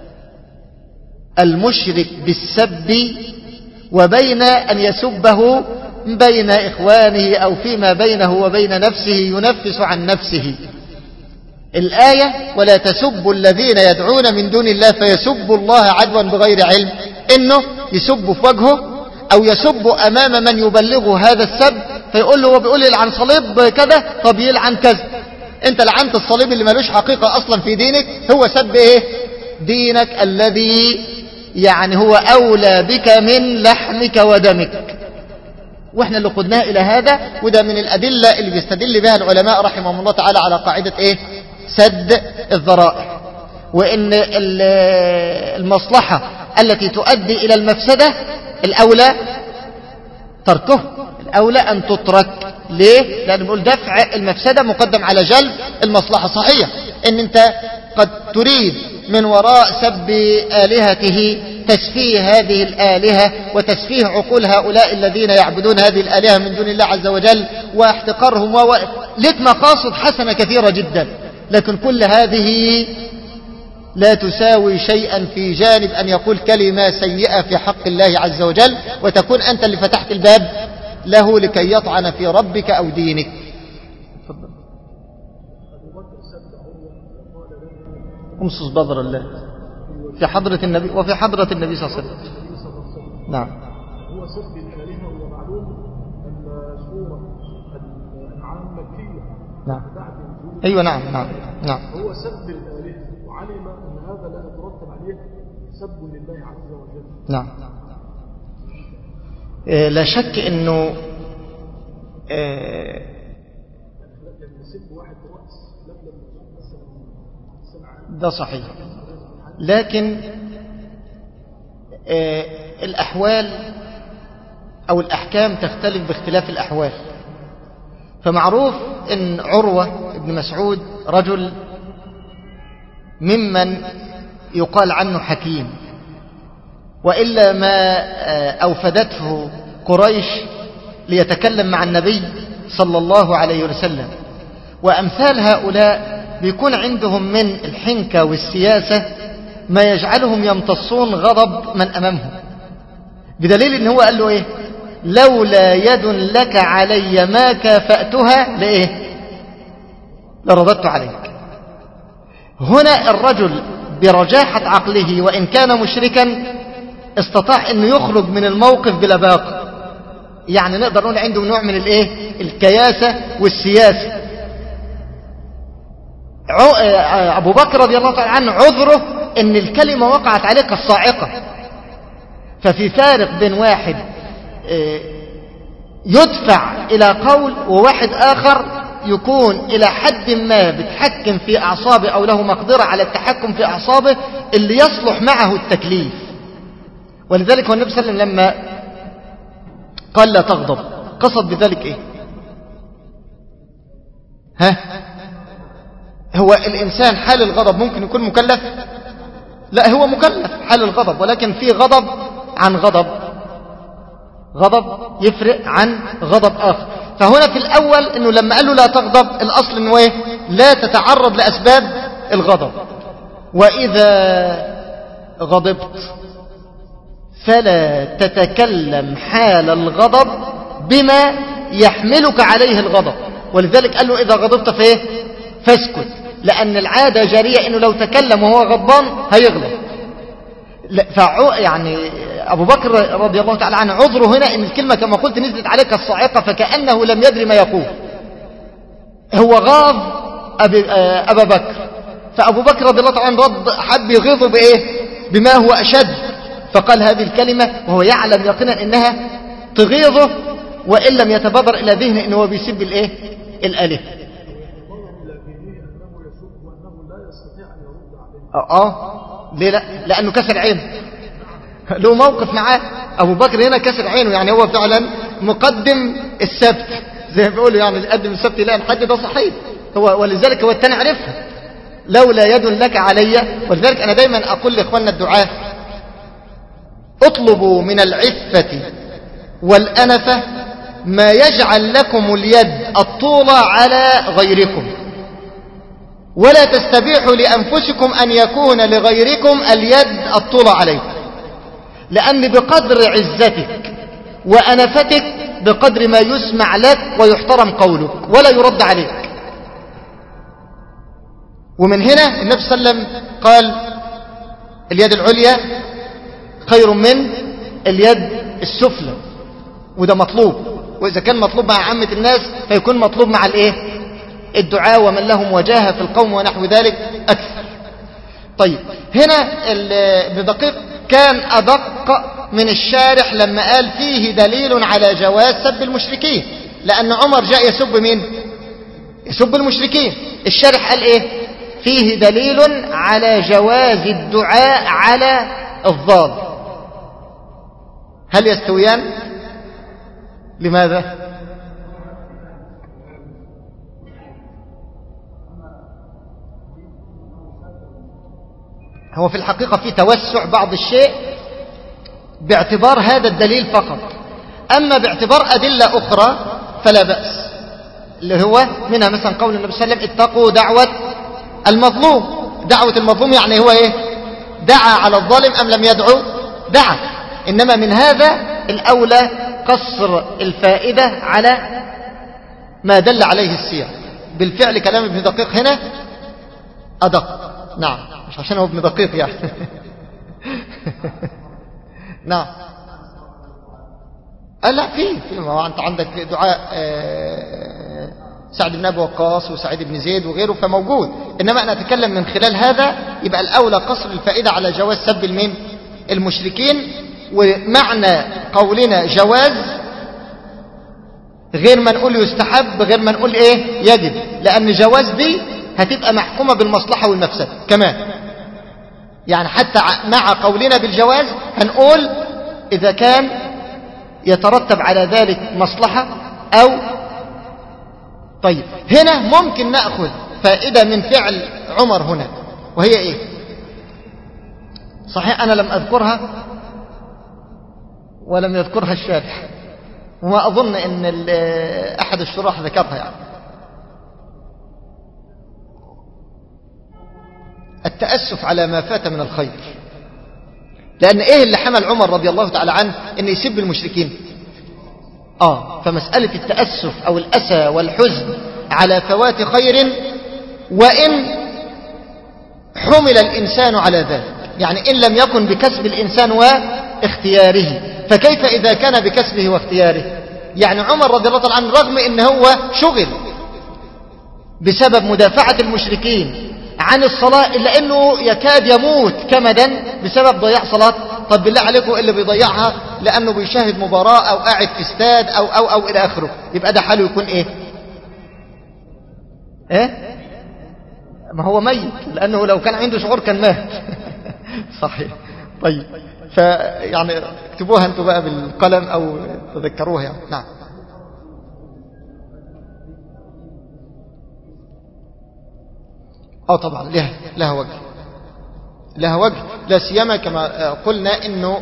المشرك بالسب وبين أن يسبه بين إخوانه أو فيما بينه وبين نفسه ينفس عن نفسه. الآية ولا تسبوا الذين يدعون من دون الله فيسبوا الله عدوا بغير علم، إنه يسب في وجهه أو يسب أمام من يبلغه هذا السب، فيقول له هو بيقول يلعن صليب كذا، طب يلعن كذا. انت لعنت الصليب اللي ملوش حقيقة أصلا في دينك، هو سب ايه؟ دينك الذي يعني هو أولى بك من لحمك ودمك. واحنا اللي قدناه إلى هذا، وده من الأدلة اللي بيستدل بها العلماء رحمهم الله تعالى على قاعدة ايه؟ سد الذرائع، وإن المصلحة التي تؤدي إلى المفسدة الأولى تركه، الأولى أن تترك. ليه؟ لأن بنقول دفع المفسدة مقدم على جلب المصلحة. صحيح إن أنت قد تريد من وراء سب آلهته تسفيه هذه الآلهة وتسفيه عقول هؤلاء الذين يعبدون هذه الآلهة من دون الله عز وجل واحتقارهم، و... لك مقاصد حسنة كثيرة جدا، لكن كل هذه لا تساوي شيئا في جانب أن يقول كلمة سيئة في حق الله عز وجل، وتكون أنت اللي فتحت الباب له لكي يطعن في ربك أو دينك. امصص بذر الله في حضرة النبي وفي حضرة النبي صلى الله عليه وسلم. نعم. هو سب الآلهة، ومعلوم أن سورة الأنعام مكية. نعم. أيوة نعم نعم نعم. هو سب الآلهة وعلم أن هذا لا يترتب عليه سب لله عز وجل. نعم. إيه لا شك إنه إيه ده صحيح، لكن إيه الأحوال أو الأحكام تختلف باختلاف الأحوال. فمعروف إن عروة بن مسعود رجل ممن يقال عنه حكيم، وإلا ما أوفدته قريش ليتكلم مع النبي صلى الله عليه وسلم. وأمثال هؤلاء بيكون عندهم من الحنكة والسياسة ما يجعلهم يمتصون غضب من أمامهم، بدليل إن هو قال له إيه؟ لولا يد لك علي ما كافأتها لإيه؟ لرضت عليك. هنا الرجل برجاحة عقله وإن كان مشركا استطاع أنه يخرج من الموقف بلا باق، يعني نقدر نقول عنده نوع من الإيه؟ الكياسة والسياسة. أبو بكر رضي الله تعالى عنه عذره أن الكلمة وقعت عليه كالصاعقة. ففي فارق بين واحد يدفع إلى قول وواحد آخر يكون إلى حد ما بتحكم في أعصابه أو له مقدرة على التحكم في أعصابه اللي يصلح معه التكليف. ولذلك هو النبي صلى الله عليه وسلم لما قال لا تغضب قصد بذلك إيه؟ ها؟ هو الإنسان حال الغضب ممكن يكون مكلف؟ لا، هو مكلف حال الغضب، ولكن في غضب عن غضب، غضب يفرق عن غضب آخر. فهنا في الأول إنه لما قال له لا تغضب، الأصل إنه إيه؟ لا تتعرض لأسباب الغضب. وإذا غضبت فلا تتكلم حال الغضب بما يحملك عليه الغضب. ولذلك قال له إذا غضبت فإيه؟ فاسكت، لأن العادة جارية إنه لو تكلم وهو غضبان هيغضب. فع يعني أبو بكر رضي الله تعالى عنه عذره هنا إن الكلمة كما قلت نزلت عليك الصاعقة، فكأنه لم يدري ما يقول. هو غاض أبي أبا بكر، فأبو بكر رضي الله تعالى عنه رد حب يغيظه بإيه؟ بما هو أشد، فقال هذه الكلمة وهو يعلم يقينا إنها تغيظه، وإن لم يتبادر إلى ذهنه إنه هو بيسب الإيه؟ الآلهة. آه ليه لا؟ لأنه كسر عينه، له موقف معاه. أبو بكر هنا كسر عينه، يعني هو فعلا مقدم السبت زي ما بيقولوا، يعني اللي قدم السبت لا الحج ده صحيح. هو ولذلك هو التاني عرفها لولا يد لك علي. ولذلك أنا دايما أقول لإخواننا الدعاة اطلبوا من العفة والأنفة ما يجعل لكم اليد الطولة على غيركم، ولا تستبيحوا لأنفسكم أن يكون لغيركم اليد الطولة عليكم، لأن بقدر عزتك وأنفتك بقدر ما يسمع لك ويحترم قولك ولا يرد عليك. ومن هنا النبي صلى الله عليه وسلم قال اليد العليا خير من اليد السفلى، وده مطلوب، وإذا كان مطلوب مع عامة الناس فيكون مطلوب مع الايه الدعاء ومن لهم وجاهة في القوم ونحو ذلك أكثر. طيب هنا ابن دقيق كان أدق من الشارح لما قال فيه دليل على جواز سب المشركين، لأن عمر جاء يسب مين؟ يسب المشركين. الشارح قال ايه؟ فيه دليل على جواز الدعاء على الضال. هل يستويان؟ لماذا؟ هو في الحقيقة في توسع بعض الشيء باعتبار هذا الدليل فقط، أما باعتبار أدلة أخرى فلا بأس، اللي هو منها مثلا قول النبي صلى الله عليه وسلم اتقوا دعوة المظلوم. دعوة المظلوم يعني هو ايه؟ دعا على الظالم أم لم يدعو؟ دعا. إنما من هذا الأولى قصر الفائدة على ما دل عليه السياق. بالفعل كلام ابن دقيق هنا أدق. نعم، مش عشان هو ابن دقيق يعني. نعم. قال لا في في ما انت عندك دعاء سعد بن ابي وقاص وسعيد بن زيد وغيره فموجود، انما انا اتكلم من خلال هذا يبقى الاولى قصر الفائده على جواز سب المين المشركين. ومعنى قولنا جواز غير ما نقول يستحب غير ما نقول ايه يجب، لان جواز دي هتبقى محكومه بالمصلحه والمفسده كمان. يعني حتى مع قولنا بالجواز هنقول اذا كان يترتب على ذلك مصلحه او. طيب هنا ممكن ناخذ فائده من فعل عمر هنا، وهي ايه؟ صحيح انا لم اذكرها ولم يذكرها الشارح، وما اظن ان احد الشراح ذكرها. يعني التأسف على ما فات من الخير. لأن إيه اللي حمل عمر رضي الله تعالى عنه إن يسب المشركين؟ آه فمسألة التأسف أو الأسى والحزن على فوات خير، وإن حمل الإنسان على ذلك، يعني إن لم يكن بكسب الإنسان واختياره، فكيف إذا كان بكسبه واختياره؟ يعني عمر رضي الله تعالى عنه رغم إن هو شغل بسبب مدافعة المشركين عن الصلاة إلا أنه يكاد يموت كمدا بسبب ضياع صلاة. طب بالله عليكم اللي بيضيعها لأنه بيشاهد مباراة أو قاعد في استاد أو أو أو إلى آخره، يبقى ده حاله يكون إيه؟ إيه؟ ما هو ميت، لأنه لو كان عنده شعور كان مات. صحيح. طيب فيعني اكتبوها أنتوا بقى بالقلم أو تذكروها يعني. نعم. اه طبعا لها لها وجه لها وجه لا سيما كما قلنا انه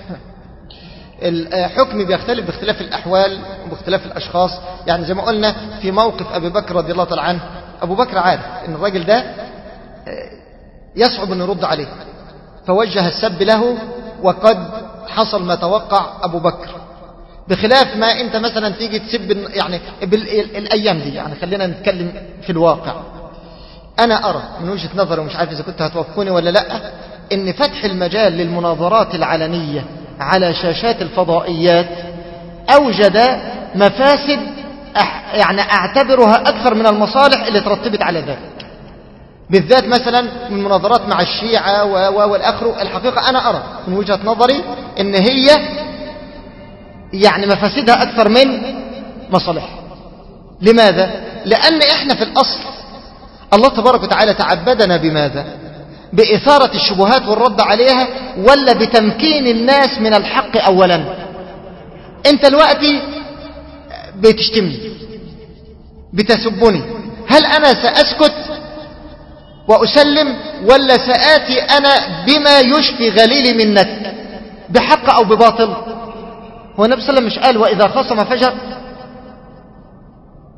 الحكم بيختلف باختلاف الاحوال وباختلاف الاشخاص. يعني زي ما قلنا في موقف ابي بكر رضي الله تعالى عنه، ابو بكر عارف ان الراجل ده يصعب ان يرد عليه فوجه السب له، وقد حصل ما توقع ابو بكر، بخلاف ما انت مثلا تيجي تسب يعني بالايام دي. يعني خلينا نتكلم في الواقع. أنا أرى من وجهة نظري ومش عارف إذا كنت هتوافقوني ولا لأ، إن فتح المجال للمناظرات العلنية على شاشات الفضائيات أوجد مفاسد أح يعني أعتبرها أكثر من المصالح اللي ترتبت على ذلك، بالذات مثلا من مناظرات مع الشيعة والآخر. الحقيقة أنا أرى من وجهة نظري إن هي يعني مفاسدها أكثر من مصالحها. لماذا؟ لأن إحنا في الأصل الله تبارك وتعالى تعبدنا بماذا؟ بإثارة الشبهات والرد عليها، ولا بتمكين الناس من الحق أولا؟ أنت دلوقتي بتشتمني بتسبني، هل أنا سأسكت وأسلم، ولا سآتي أنا بما يشفي غليلي منك بحق أو بباطل؟ هو النبي صلى الله عليه وسلم مش قال وإذا خاصم فجر؟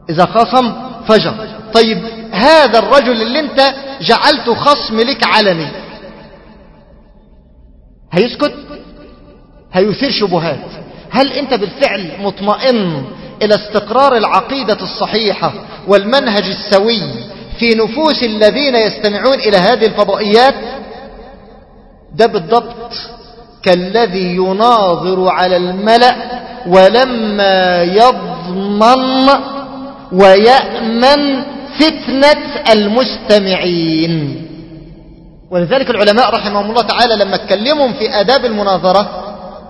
إذا خصم فجر. طيب هذا الرجل اللي انت جعلته خصم لك علني هيسكت؟ هيثير شبهات. هل انت بالفعل مطمئن إلى استقرار العقيدة الصحيحة والمنهج السوي في نفوس الذين يستمعون إلى هذه الفضائيات؟ ده بالضبط كالذي يناظر على الملأ ولما يضمن ويأمن فتنة المستمعين. ولذلك العلماء رحمهم الله تعالى لما اتكلموا في آداب المناظرة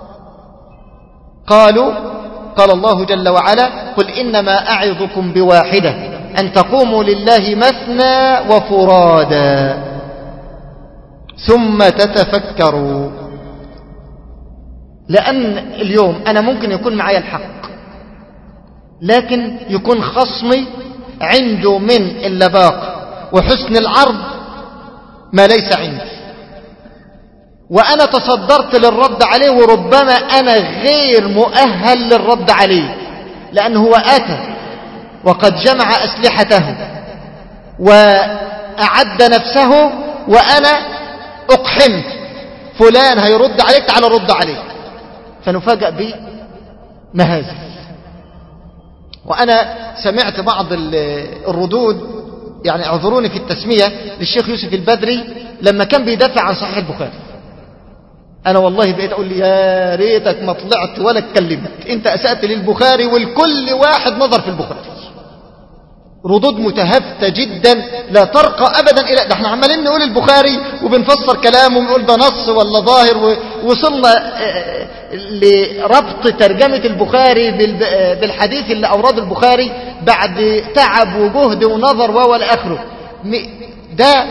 قالوا قال الله جل وعلا قل إنما أعظكم بواحدة أن تقوموا لله مثنى وفرادا ثم تتفكروا. لأن اليوم أنا ممكن يكون معي الحق لكن يكون خصمي عنده من اللباق وحسن العرض ما ليس عندي، وأنا تصدرت للرد عليه وربما أنا غير مؤهل للرد عليه، لأنه هو أتى وقد جمع أسلحته وأعد نفسه وأنا أقحمت فلان هيرد عليك تعال رد عليه، فنفاجأ بمهازل. وأنا سمعت بعض الردود يعني اعذروني في التسمية للشيخ يوسف البدري لما كان بيدافع عن صحيح البخاري. أنا والله بقيت أقول لي يا ريتك ما طلعت ولا اتكلمت، أنت أسأت للبخاري والكل واحد نظر في البخاري. ردود متهافتة جدا لا ترقى أبدا إلى ده. احنا عمالين نقول البخاري وبنفسر كلامه ونقول ده نص ولا ظاهر، ووصلنا لربط ترجمة البخاري بالحديث اللي أوراد البخاري بعد تعب وجهد ونظر وإلى آخره. ده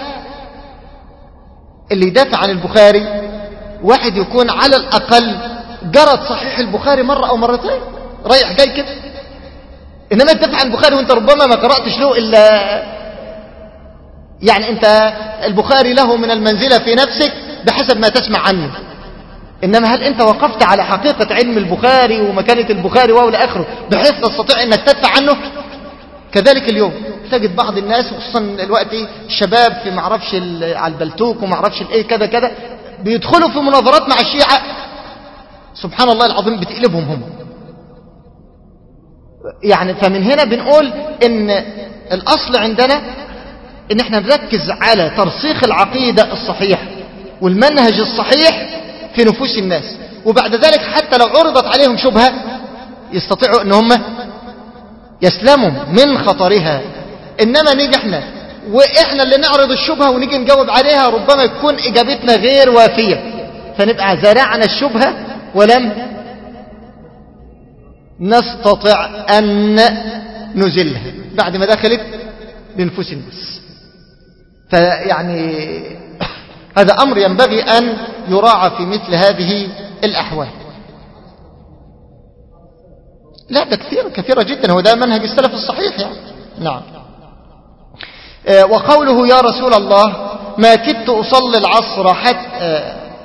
اللي يدافع عن البخاري واحد يكون على الأقل جرد صحيح البخاري مرة أو مرتين رايح جاي كده، إنما تدافع عن البخاري وانت ربما ما قرأتش له إلا يعني انت البخاري له من المنزلة في نفسك بحسب ما تسمع عنه، إنما هل انت وقفت على حقيقة علم البخاري ومكانة البخاري وإلى آخره بحيث تستطيع انك تدفع عنه؟ كذلك اليوم تجد بعض الناس خصوصا الوقت الشباب في معرفش على البلتوك ومعرفش الايه كذا كذا بيدخلوا في مناظرات مع الشيعة، سبحان الله العظيم بتقلبهم هم يعني. فمن هنا بنقول ان الاصل عندنا ان احنا نركز على ترسيخ العقيدة الصحيحة والمنهج الصحيح في نفوس الناس، وبعد ذلك حتى لو عرضت عليهم شبهة يستطيعوا ان هم يسلموا من خطرها. انما نيجي احنا واحنا اللي نعرض الشبهة ونيجي نجاوب عليها ربما يكون اجابتنا غير وافية، فنبقى زرعنا الشبهة ولم نستطع أن نزلها بعد ما دخلت بنفوس الناس. فيعني هذا أمر ينبغي أن يراعى في مثل هذه الأحوال. لا ده كثير كثيرة جدا، هو ده منهج السلف الصحيح يعني. نعم. وقوله يا رسول الله ما كدت أصلي العصر حتى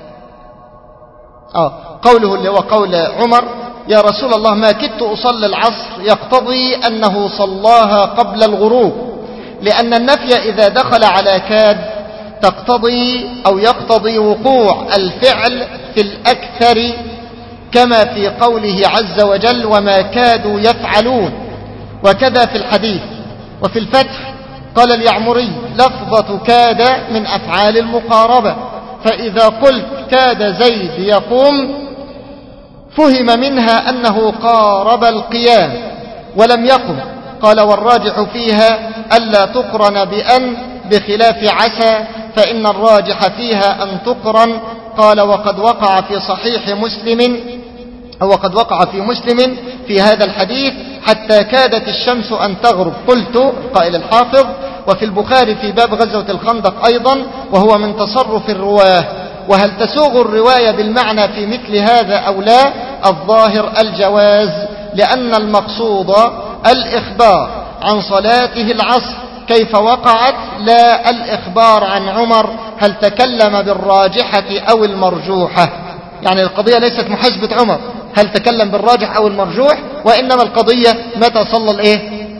آه قوله اللي هو قول عمر يا رسول الله ما كدت أصلي العصر يقتضي أنه صلاها قبل الغروب، لأن النفي إذا دخل على كاد تقتضي أو يقتضي وقوع الفعل في الأكثر كما في قوله عز وجل وما كادوا يفعلون، وكذا في الحديث. وفي الفتح قال اليعمري لفظة كاد من أفعال المقاربة، فإذا قلت كاد زيد يقوم فهم منها أنه قارب القيام ولم يقم. قال والراجح فيها ألا تقرن بأن بخلاف عسى، فإن الراجح فيها أن تقرن. قال وقد وقع في صحيح مسلم أو وقد وقع في مسلم في هذا الحديث حتى كادت الشمس أن تغرب. قلت قائل الحافظ وفي البخاري في باب غزوة الخندق أيضا وهو من تصرف الرواه. وهل تسوغ الرواية بالمعنى في مثل هذا أو لا؟ الظاهر الجواز، لأن المقصود الإخبار عن صلاته العصر كيف وقعت لا الإخبار عن عمر هل تكلم بالراجحة أو المرجوحة. يعني القضية ليست محاسبة عمر هل تكلم بالراجح أو المرجوح، وإنما القضية متى صلى الإيه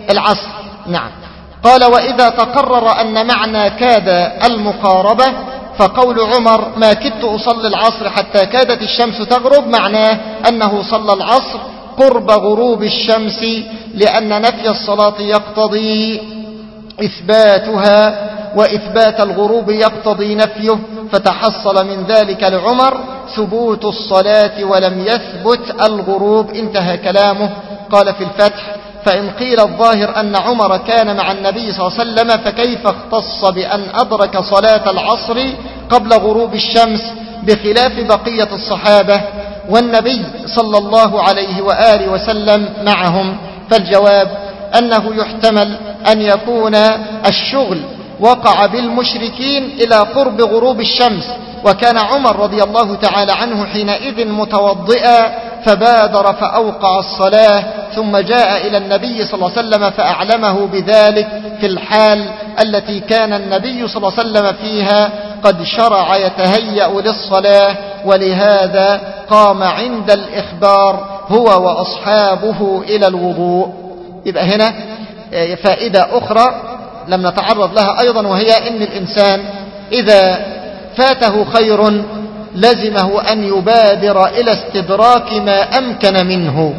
العصر. نعم. قال وإذا تقرر أن معنى كاد المقاربة فقول عمر ما كدت أصلي العصر حتى كادت الشمس تغرب معناه أنه صلى العصر قرب غروب الشمس، لأن نفي الصلاة يقتضي إثباتها وإثبات الغروب يقتضي نفيه، فتحصل من ذلك لعمر ثبوت الصلاة ولم يثبت الغروب. انتهى كلامه. قال في الفتح فإن قيل الظاهر أن عمر كان مع النبي صلى الله عليه وسلم فكيف اختص بأن أدرك صلاة العصر قبل غروب الشمس بخلاف بقية الصحابة والنبي صلى الله عليه وآله وسلم معهم؟ فالجواب أنه يحتمل أن يكون الشغل وقع بالمشركين إلى قرب غروب الشمس، وكان عمر رضي الله تعالى عنه حينئذ متوضئا فبادر فأوقع الصلاة، ثم جاء إلى النبي صلى الله عليه وسلم فأعلمه بذلك في الحال التي كان النبي صلى الله عليه وسلم فيها قد شرع يتهيأ للصلاة، ولهذا قام عند الإخبار هو وأصحابه إلى الوضوء. يبقى هنا فائدة أخرى لم نتعرض لها أيضا، وهي أن الإنسان إذا فاته خير لزمه أن يبادر إلى استدراك ما أمكن منه.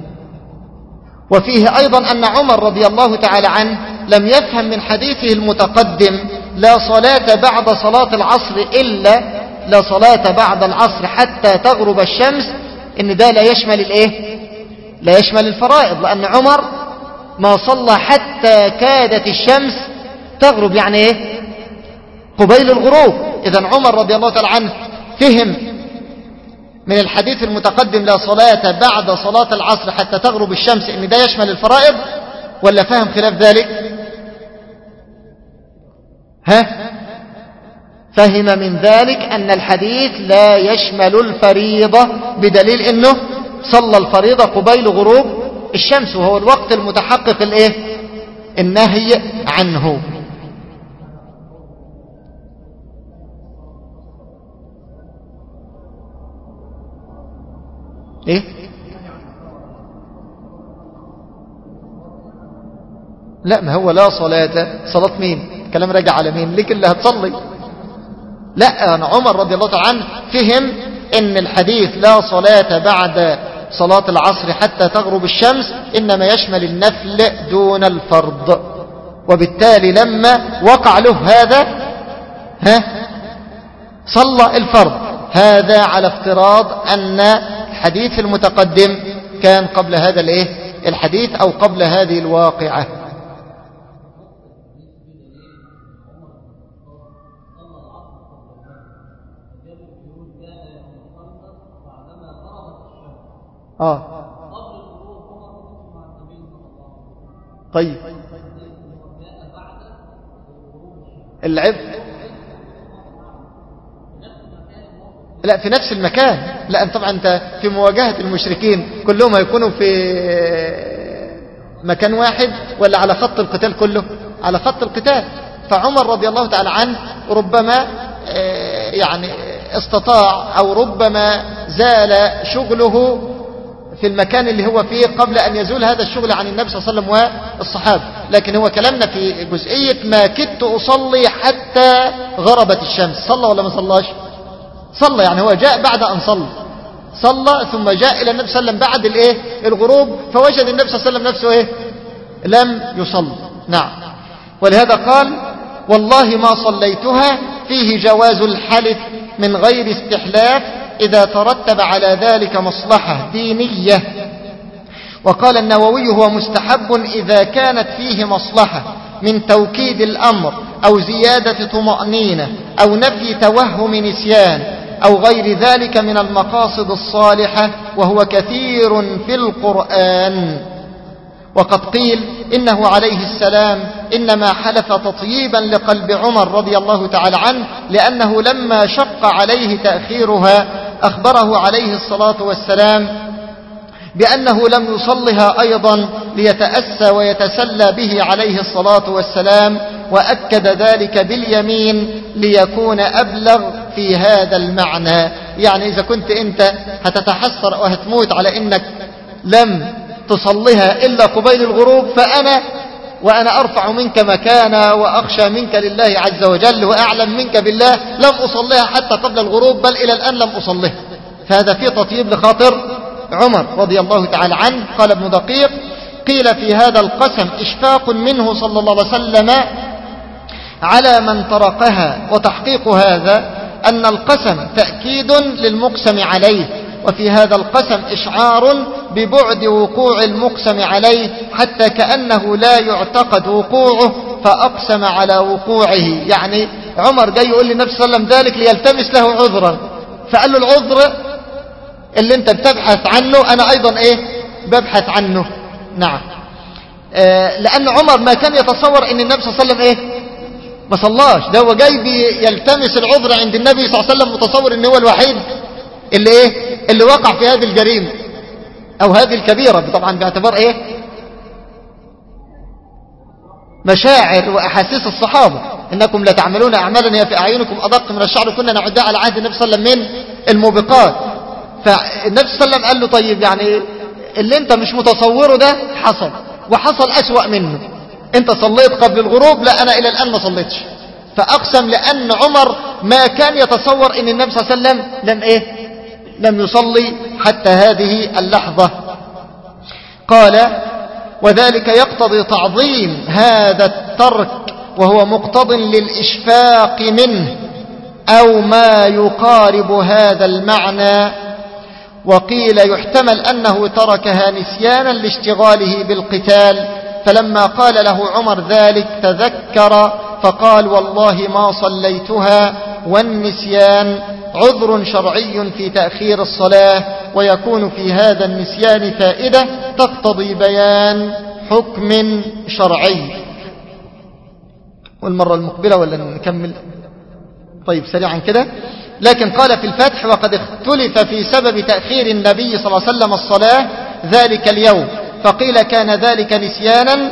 وفيه أيضا أن عمر رضي الله تعالى عنه لم يفهم من حديثه المتقدم لا صلاة بعد صلاة العصر إلا لا صلاة بعد العصر حتى تغرب الشمس، إن ده لا يشمل الإيه؟ لا يشمل الفرائض، لأن عمر ما صلى حتى كادت الشمس تغرب، يعني إيه؟ قبيل الغروب. إذن عمر رضي الله تعالى عنه فهم من الحديث المتقدم لا صلاة بعد صلاة العصر حتى تغرب الشمس إن ده يشمل الفرائض، ولا فهم خلاف ذلك؟ ها؟ فهم من ذلك أن الحديث لا يشمل الفريضة، بدليل أنه صلى الفريضة قبيل غروب الشمس، وهو الوقت المتحقق الإيه؟ النهي عنه. إيه؟ لا، ما هو لا صلاة، صلاة مين؟ كلام راجع على مين؟ ليك اللي هتصلي. لا، أنا عمر رضي الله تعالى عنه فهم ان الحديث لا صلاة بعد صلاة العصر حتى تغرب الشمس إنما يشمل النفل دون الفرض، وبالتالي لما وقع له هذا ها صلى الفرض. هذا على افتراض أن الحديث المتقدم كان قبل هذا الايه الحديث أو قبل هذه الواقعة. آه. طيب العب لا في نفس المكان، لا طبعا انت في مواجهة المشركين كلهم هيكونوا في مكان واحد ولا على خط القتال كله؟ على خط القتال. فعمر رضي الله تعالى عنه ربما يعني استطاع أو ربما زال شغله في المكان اللي هو فيه قبل أن يزول هذا الشغل عن النبي صلى الله عليه وسلم والصحابة، لكن هو كلامنا في جزئية ما كدت أصلي حتى غربت الشمس. صلى ولا ما صلاش؟ صلى، يعني هو جاء بعد أن صلى صلى ثم جاء إلى النبي صلى الله عليه وسلم بعد الإيه الغروب، فوجد النبي صلى الله عليه وسلم نفسه إيه لم يصلي. نعم. ولهذا قال والله ما صليتها، فيه جواز الحلف من غير استحلاف إذا ترتب على ذلك مصلحة دينية. وقال النووي هو مستحب إذا كانت فيه مصلحة من توكيد الأمر أو زيادة طمأنينة أو نفي توهم نسيان أو غير ذلك من المقاصد الصالحة، وهو كثير في القرآن. وقد قيل إنه عليه السلام إنما حلف تطييبا لقلب عمر رضي الله تعالى عنه، لأنه لما شق عليه تأخيرها أخبره عليه الصلاة والسلام بأنه لم يصلها أيضا ليتأسى ويتسلى به عليه الصلاة والسلام، وأكد ذلك باليمين ليكون أبلغ في هذا المعنى. يعني إذا كنت أنت هتتحسر وهتموت على إنك لم تصليها إلا قبيل الغروب فأنا وأنا أرفع منك مكانا وأخشى منك لله عز وجل وأعلم منك بالله لم أصليها حتى قبل الغروب، بل إلى الآن لم أصليها. فهذا فيه تطيب لخاطر عمر رضي الله تعالى عنه. قال ابن دقيق: قيل في هذا القسم إشفاق منه صلى الله عليه وسلم على من تركها، وتحقيق هذا أن القسم تأكيد للمقسم عليه، وفي هذا القسم إشعار ببعد وقوع المقسم عليه حتى كأنه لا يعتقد وقوعه فأقسم على وقوعه. يعني عمر جاي يقول للنبي صلى الله عليه وسلم ذلك ليلتمس له عذرا، فقال له العذر اللي انت بتبحث عنه أنا أيضا إيه ببحث عنه. نعم. آه لأن عمر ما كان يتصور أن النبي صلى الله عليه وسلم إيه ما صلاش، ده هو جاي يلتمس العذر عند النبي صلى الله عليه وسلم، متصور أنه هو الوحيد اللي إيه اللي وقع في هذه الجريمة أو هذه الكبيرة، طبعا باعتبار إيه مشاعر وأحاسيس الصحابة. إنكم لتعملون أعمالا هي في أعينكم أدق من الشعر كنا نعدها على عهد النبي صلى الله عليه وسلم من الموبقات. فالنبي صلى الله عليه وسلم قال له طيب يعني اللي انت مش متصوره ده حصل، وحصل أسوأ منه. انت صليت قبل الغروب، لا أنا إلى الآن ما صليتش. فأقسم لأن عمر ما كان يتصور أن النبي صلى الله عليه وسلم لم إيه لم يصلي حتى هذه اللحظة. قال: وذلك يقتضي تعظيم هذا الترك، وهو مقتض للإشفاق منه أو ما يقارب هذا المعنى. وقيل يحتمل أنه تركها نسيانا لاشتغاله بالقتال، فلما قال له عمر ذلك تذكر فقال: والله ما صليتها. والنسيان عذر شرعي في تأخير الصلاة، ويكون في هذا النسيان فائدة تقتضي بيان حكم شرعي. والمرة المقبلة ولا نكمل؟ طيب سريعا كده. لكن قال في الفتح: وقد اختلف في سبب تأخير النبي صلى الله عليه وسلم الصلاة ذلك اليوم، فقيل كان ذلك نسيانا،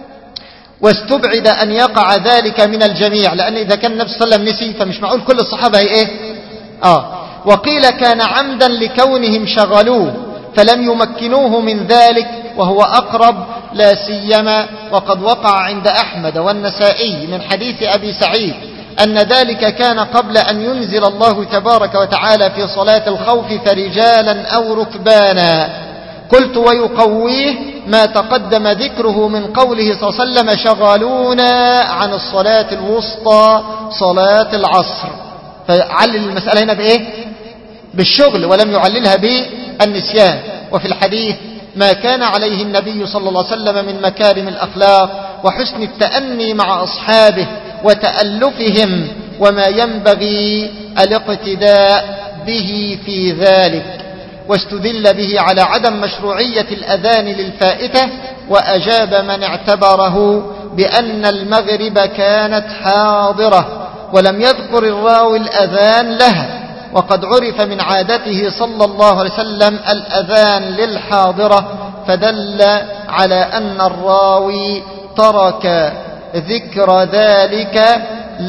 واستبعد أن يقع ذلك من الجميع، لأن إذا كان النبي صلى الله عليه وسلم نسي فمش معقول كل الصحابة هي إيه آه وقيل كان عمدا لكونهم شغلوه فلم يمكنوه من ذلك، وهو أقرب لا سيما وقد وقع عند أحمد والنسائي من حديث أبي سعيد أن ذلك كان قبل أن ينزل الله تبارك وتعالى في صلاة الخوف فرجالا أو ركبانا. قلت: ويقويه ما تقدم ذكره من قوله صلى الله عليه وسلم: شغلونا عن الصلاة الوسطى صلاة العصر. فعلل المسألة هنا بإيه؟ بالشغل، ولم يعللها بالنسيان. وفي الحديث ما كان عليه النبي صلى الله عليه وسلم من مكارم الأخلاق وحسن التأني مع أصحابه وتألفهم، وما ينبغي الاقتداء به في ذلك. واستدل به على عدم مشروعية الأذان للفائتة، وأجاب من اعتبره بأن المغرب كانت حاضرة ولم يذكر الراوي الأذان لها، وقد عرف من عادته صلى الله عليه وسلم الأذان للحاضرة، فدل على أن الراوي ترك ذكر ذلك،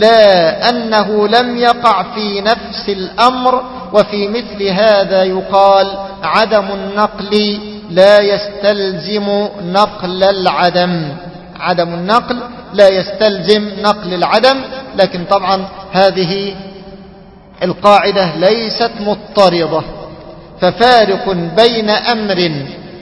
لا أنه لم يقع في نفس الأمر. وفي مثل هذا يقال: عدم النقل لا يستلزم نقل العدم. عدم النقل لا يستلزم نقل العدم. لكن طبعا هذه القاعدة ليست مضطردة، ففارق بين أمر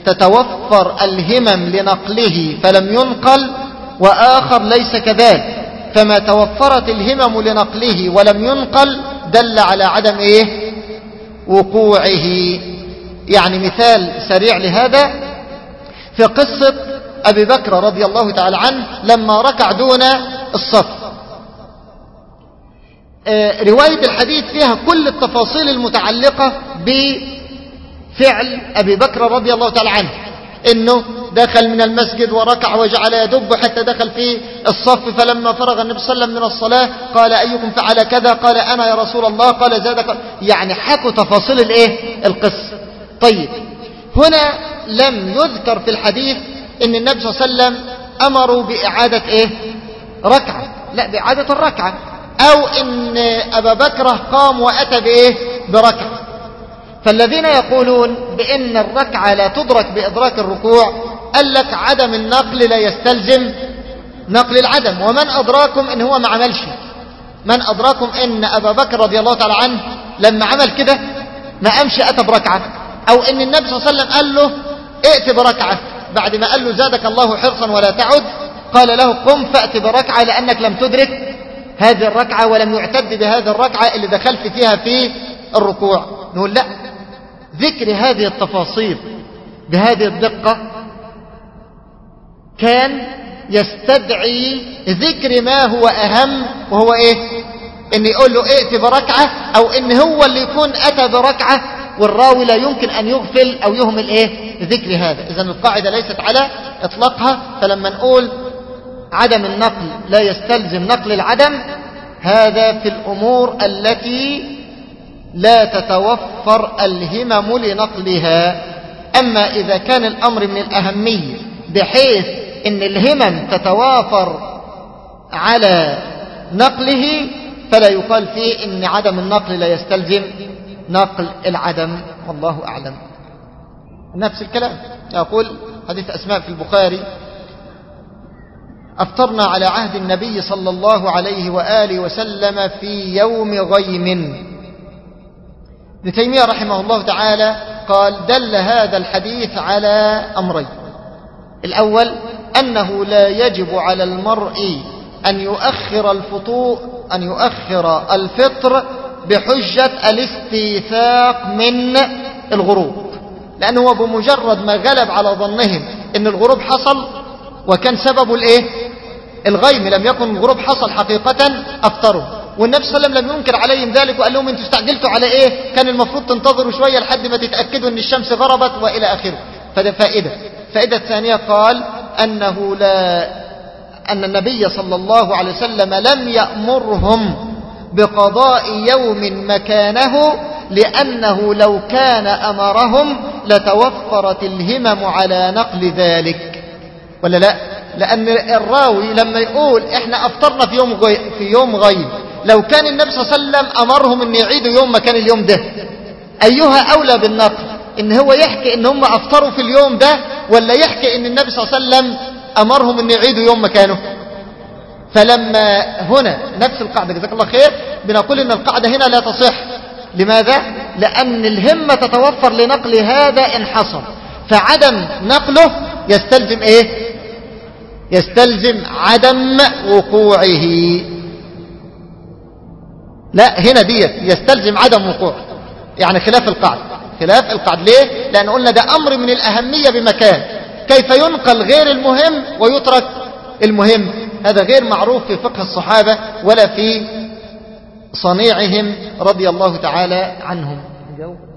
تتوفر الهمم لنقله فلم ينقل، وآخر ليس كذلك. فما توفرت الهمم لنقله ولم ينقل دل على عدم إيه؟ وقوعه. يعني مثال سريع لهذا في قصة أبي بكر رضي الله تعالى عنه لما ركع دون الصف. آه رواية الحديث فيها كل التفاصيل المتعلقة بفعل أبي بكر رضي الله تعالى عنه، إنه دخل من المسجد وركع وجعل يدب حتى دخل في الصف، فلما فرغ النبي صلى الله عليه وسلم من الصلاة قال: أيكم فعل كذا؟ قال: أنا يا رسول الله. قال: زادك. يعني حكوا تفاصيل الايه القصة. طيب هنا لم يذكر في الحديث إن النبي صلى الله عليه وسلم أمروا بإعادة إيه ركعة، لا بإعادة الركعة، أو إن أبا بكر قام وأتى بإيه بركعة. فالذين يقولون بأن الركعة لا تدرك بإدراك الركوع قال لك عدم النقل لا يستلزم نقل العدم. ومن أدراكم إن هو ما عملش؟ من أدراكم إن أبا بكر رضي الله تعالى عنه لما عمل كده ما أمشي أتى بركعة، أو إن النبي صلى الله عليه وسلم قال له ائت بركعة بعد ما قال له زادك الله حرصا ولا تعد، قال له قم فأت بركعة لأنك لم تدرك هذه الركعة ولم يعتد بهذه الركعة اللي دخلت فيها في الركوع. نقول لا، ذكر هذه التفاصيل بهذه الدقة كان يستدعي ذكر ما هو أهم، وهو إيه؟ إن يقول له ائت بركعة، أو إن هو اللي يكون أتى بركعة والراوي لا يمكن أن يغفل أو يهمل إيه؟ ذكر هذا. إذن القاعدة ليست على إطلاقها. فلما نقول عدم النقل لا يستلزم نقل العدم، هذا في الأمور التي لا تتوفر الهمم لنقلها. أما إذا كان الأمر من الأهمية بحيث إن الهمم تتوافر على نقله، فلا يقال فيه إن عدم النقل لا يستلزم نقل العدم، والله أعلم. نفس الكلام يقول حديث أسماء في البخاري: أفطرنا على عهد النبي صلى الله عليه وآله وسلم في يوم غيم. ابن تيمية رحمه الله تعالى قال: دل هذا الحديث على أمرين. الأول أنه لا يجب على المرء أن يؤخر الفطور أن يؤخر الفطر بحجة الاستيثاق من الغروب، لأنه بمجرد ما غلب على ظنهم أن الغروب حصل وكان سببه الإيه؟ الغيم، لم يكن الغروب حصل حقيقة، أفطروا. والنبي صلى الله عليه وسلم لم ينكر عليهم ذلك وقال لهم انتوا استعجلتوا على إيه؟ كان المفروض تنتظروا شوية لحد ما تتأكدوا أن الشمس غربت وإلى آخره. فده فائدة. فائدة الثانية قال أنه لا أن النبي صلى الله عليه وسلم لم يأمرهم بقضاء يوم مكانه، لأنه لو كان أمرهم لتوفرت الهمم على نقل ذلك، ولا لا؟ لأن الراوي لما يقول إحنا أفطرنا في يوم غي... في يوم غيب، لو كان النبي صلى الله عليه وسلم أمرهم أن يعيدوا يوم مكان اليوم ده، أيها أولى بالنقل؟ إن هو يحكي إن هم أفطروا في اليوم ده، ولا يحكي إن النبي صلى الله عليه وسلم أمرهم أن يعيدوا يوم مكانه؟ فلما هنا نفس القاعدة، جزاك الله خير، بنقول إن القاعدة هنا لا تصح. لماذا؟ لأن الهمة تتوفر لنقل هذا إن حصل، فعدم نقله يستلزم إيه؟ يستلزم عدم وقوعه. لا، هنا ديت يستلزم عدم وقوعه، يعني خلاف القاعدة. خلاف القاعدة ليه؟ لأن قلنا ده أمر من الأهمية بمكان، كيف ينقل غير المهم ويترك المهم؟ هذا غير معروف في فقه الصحابة ولا في صنيعهم رضي الله تعالى عنهم.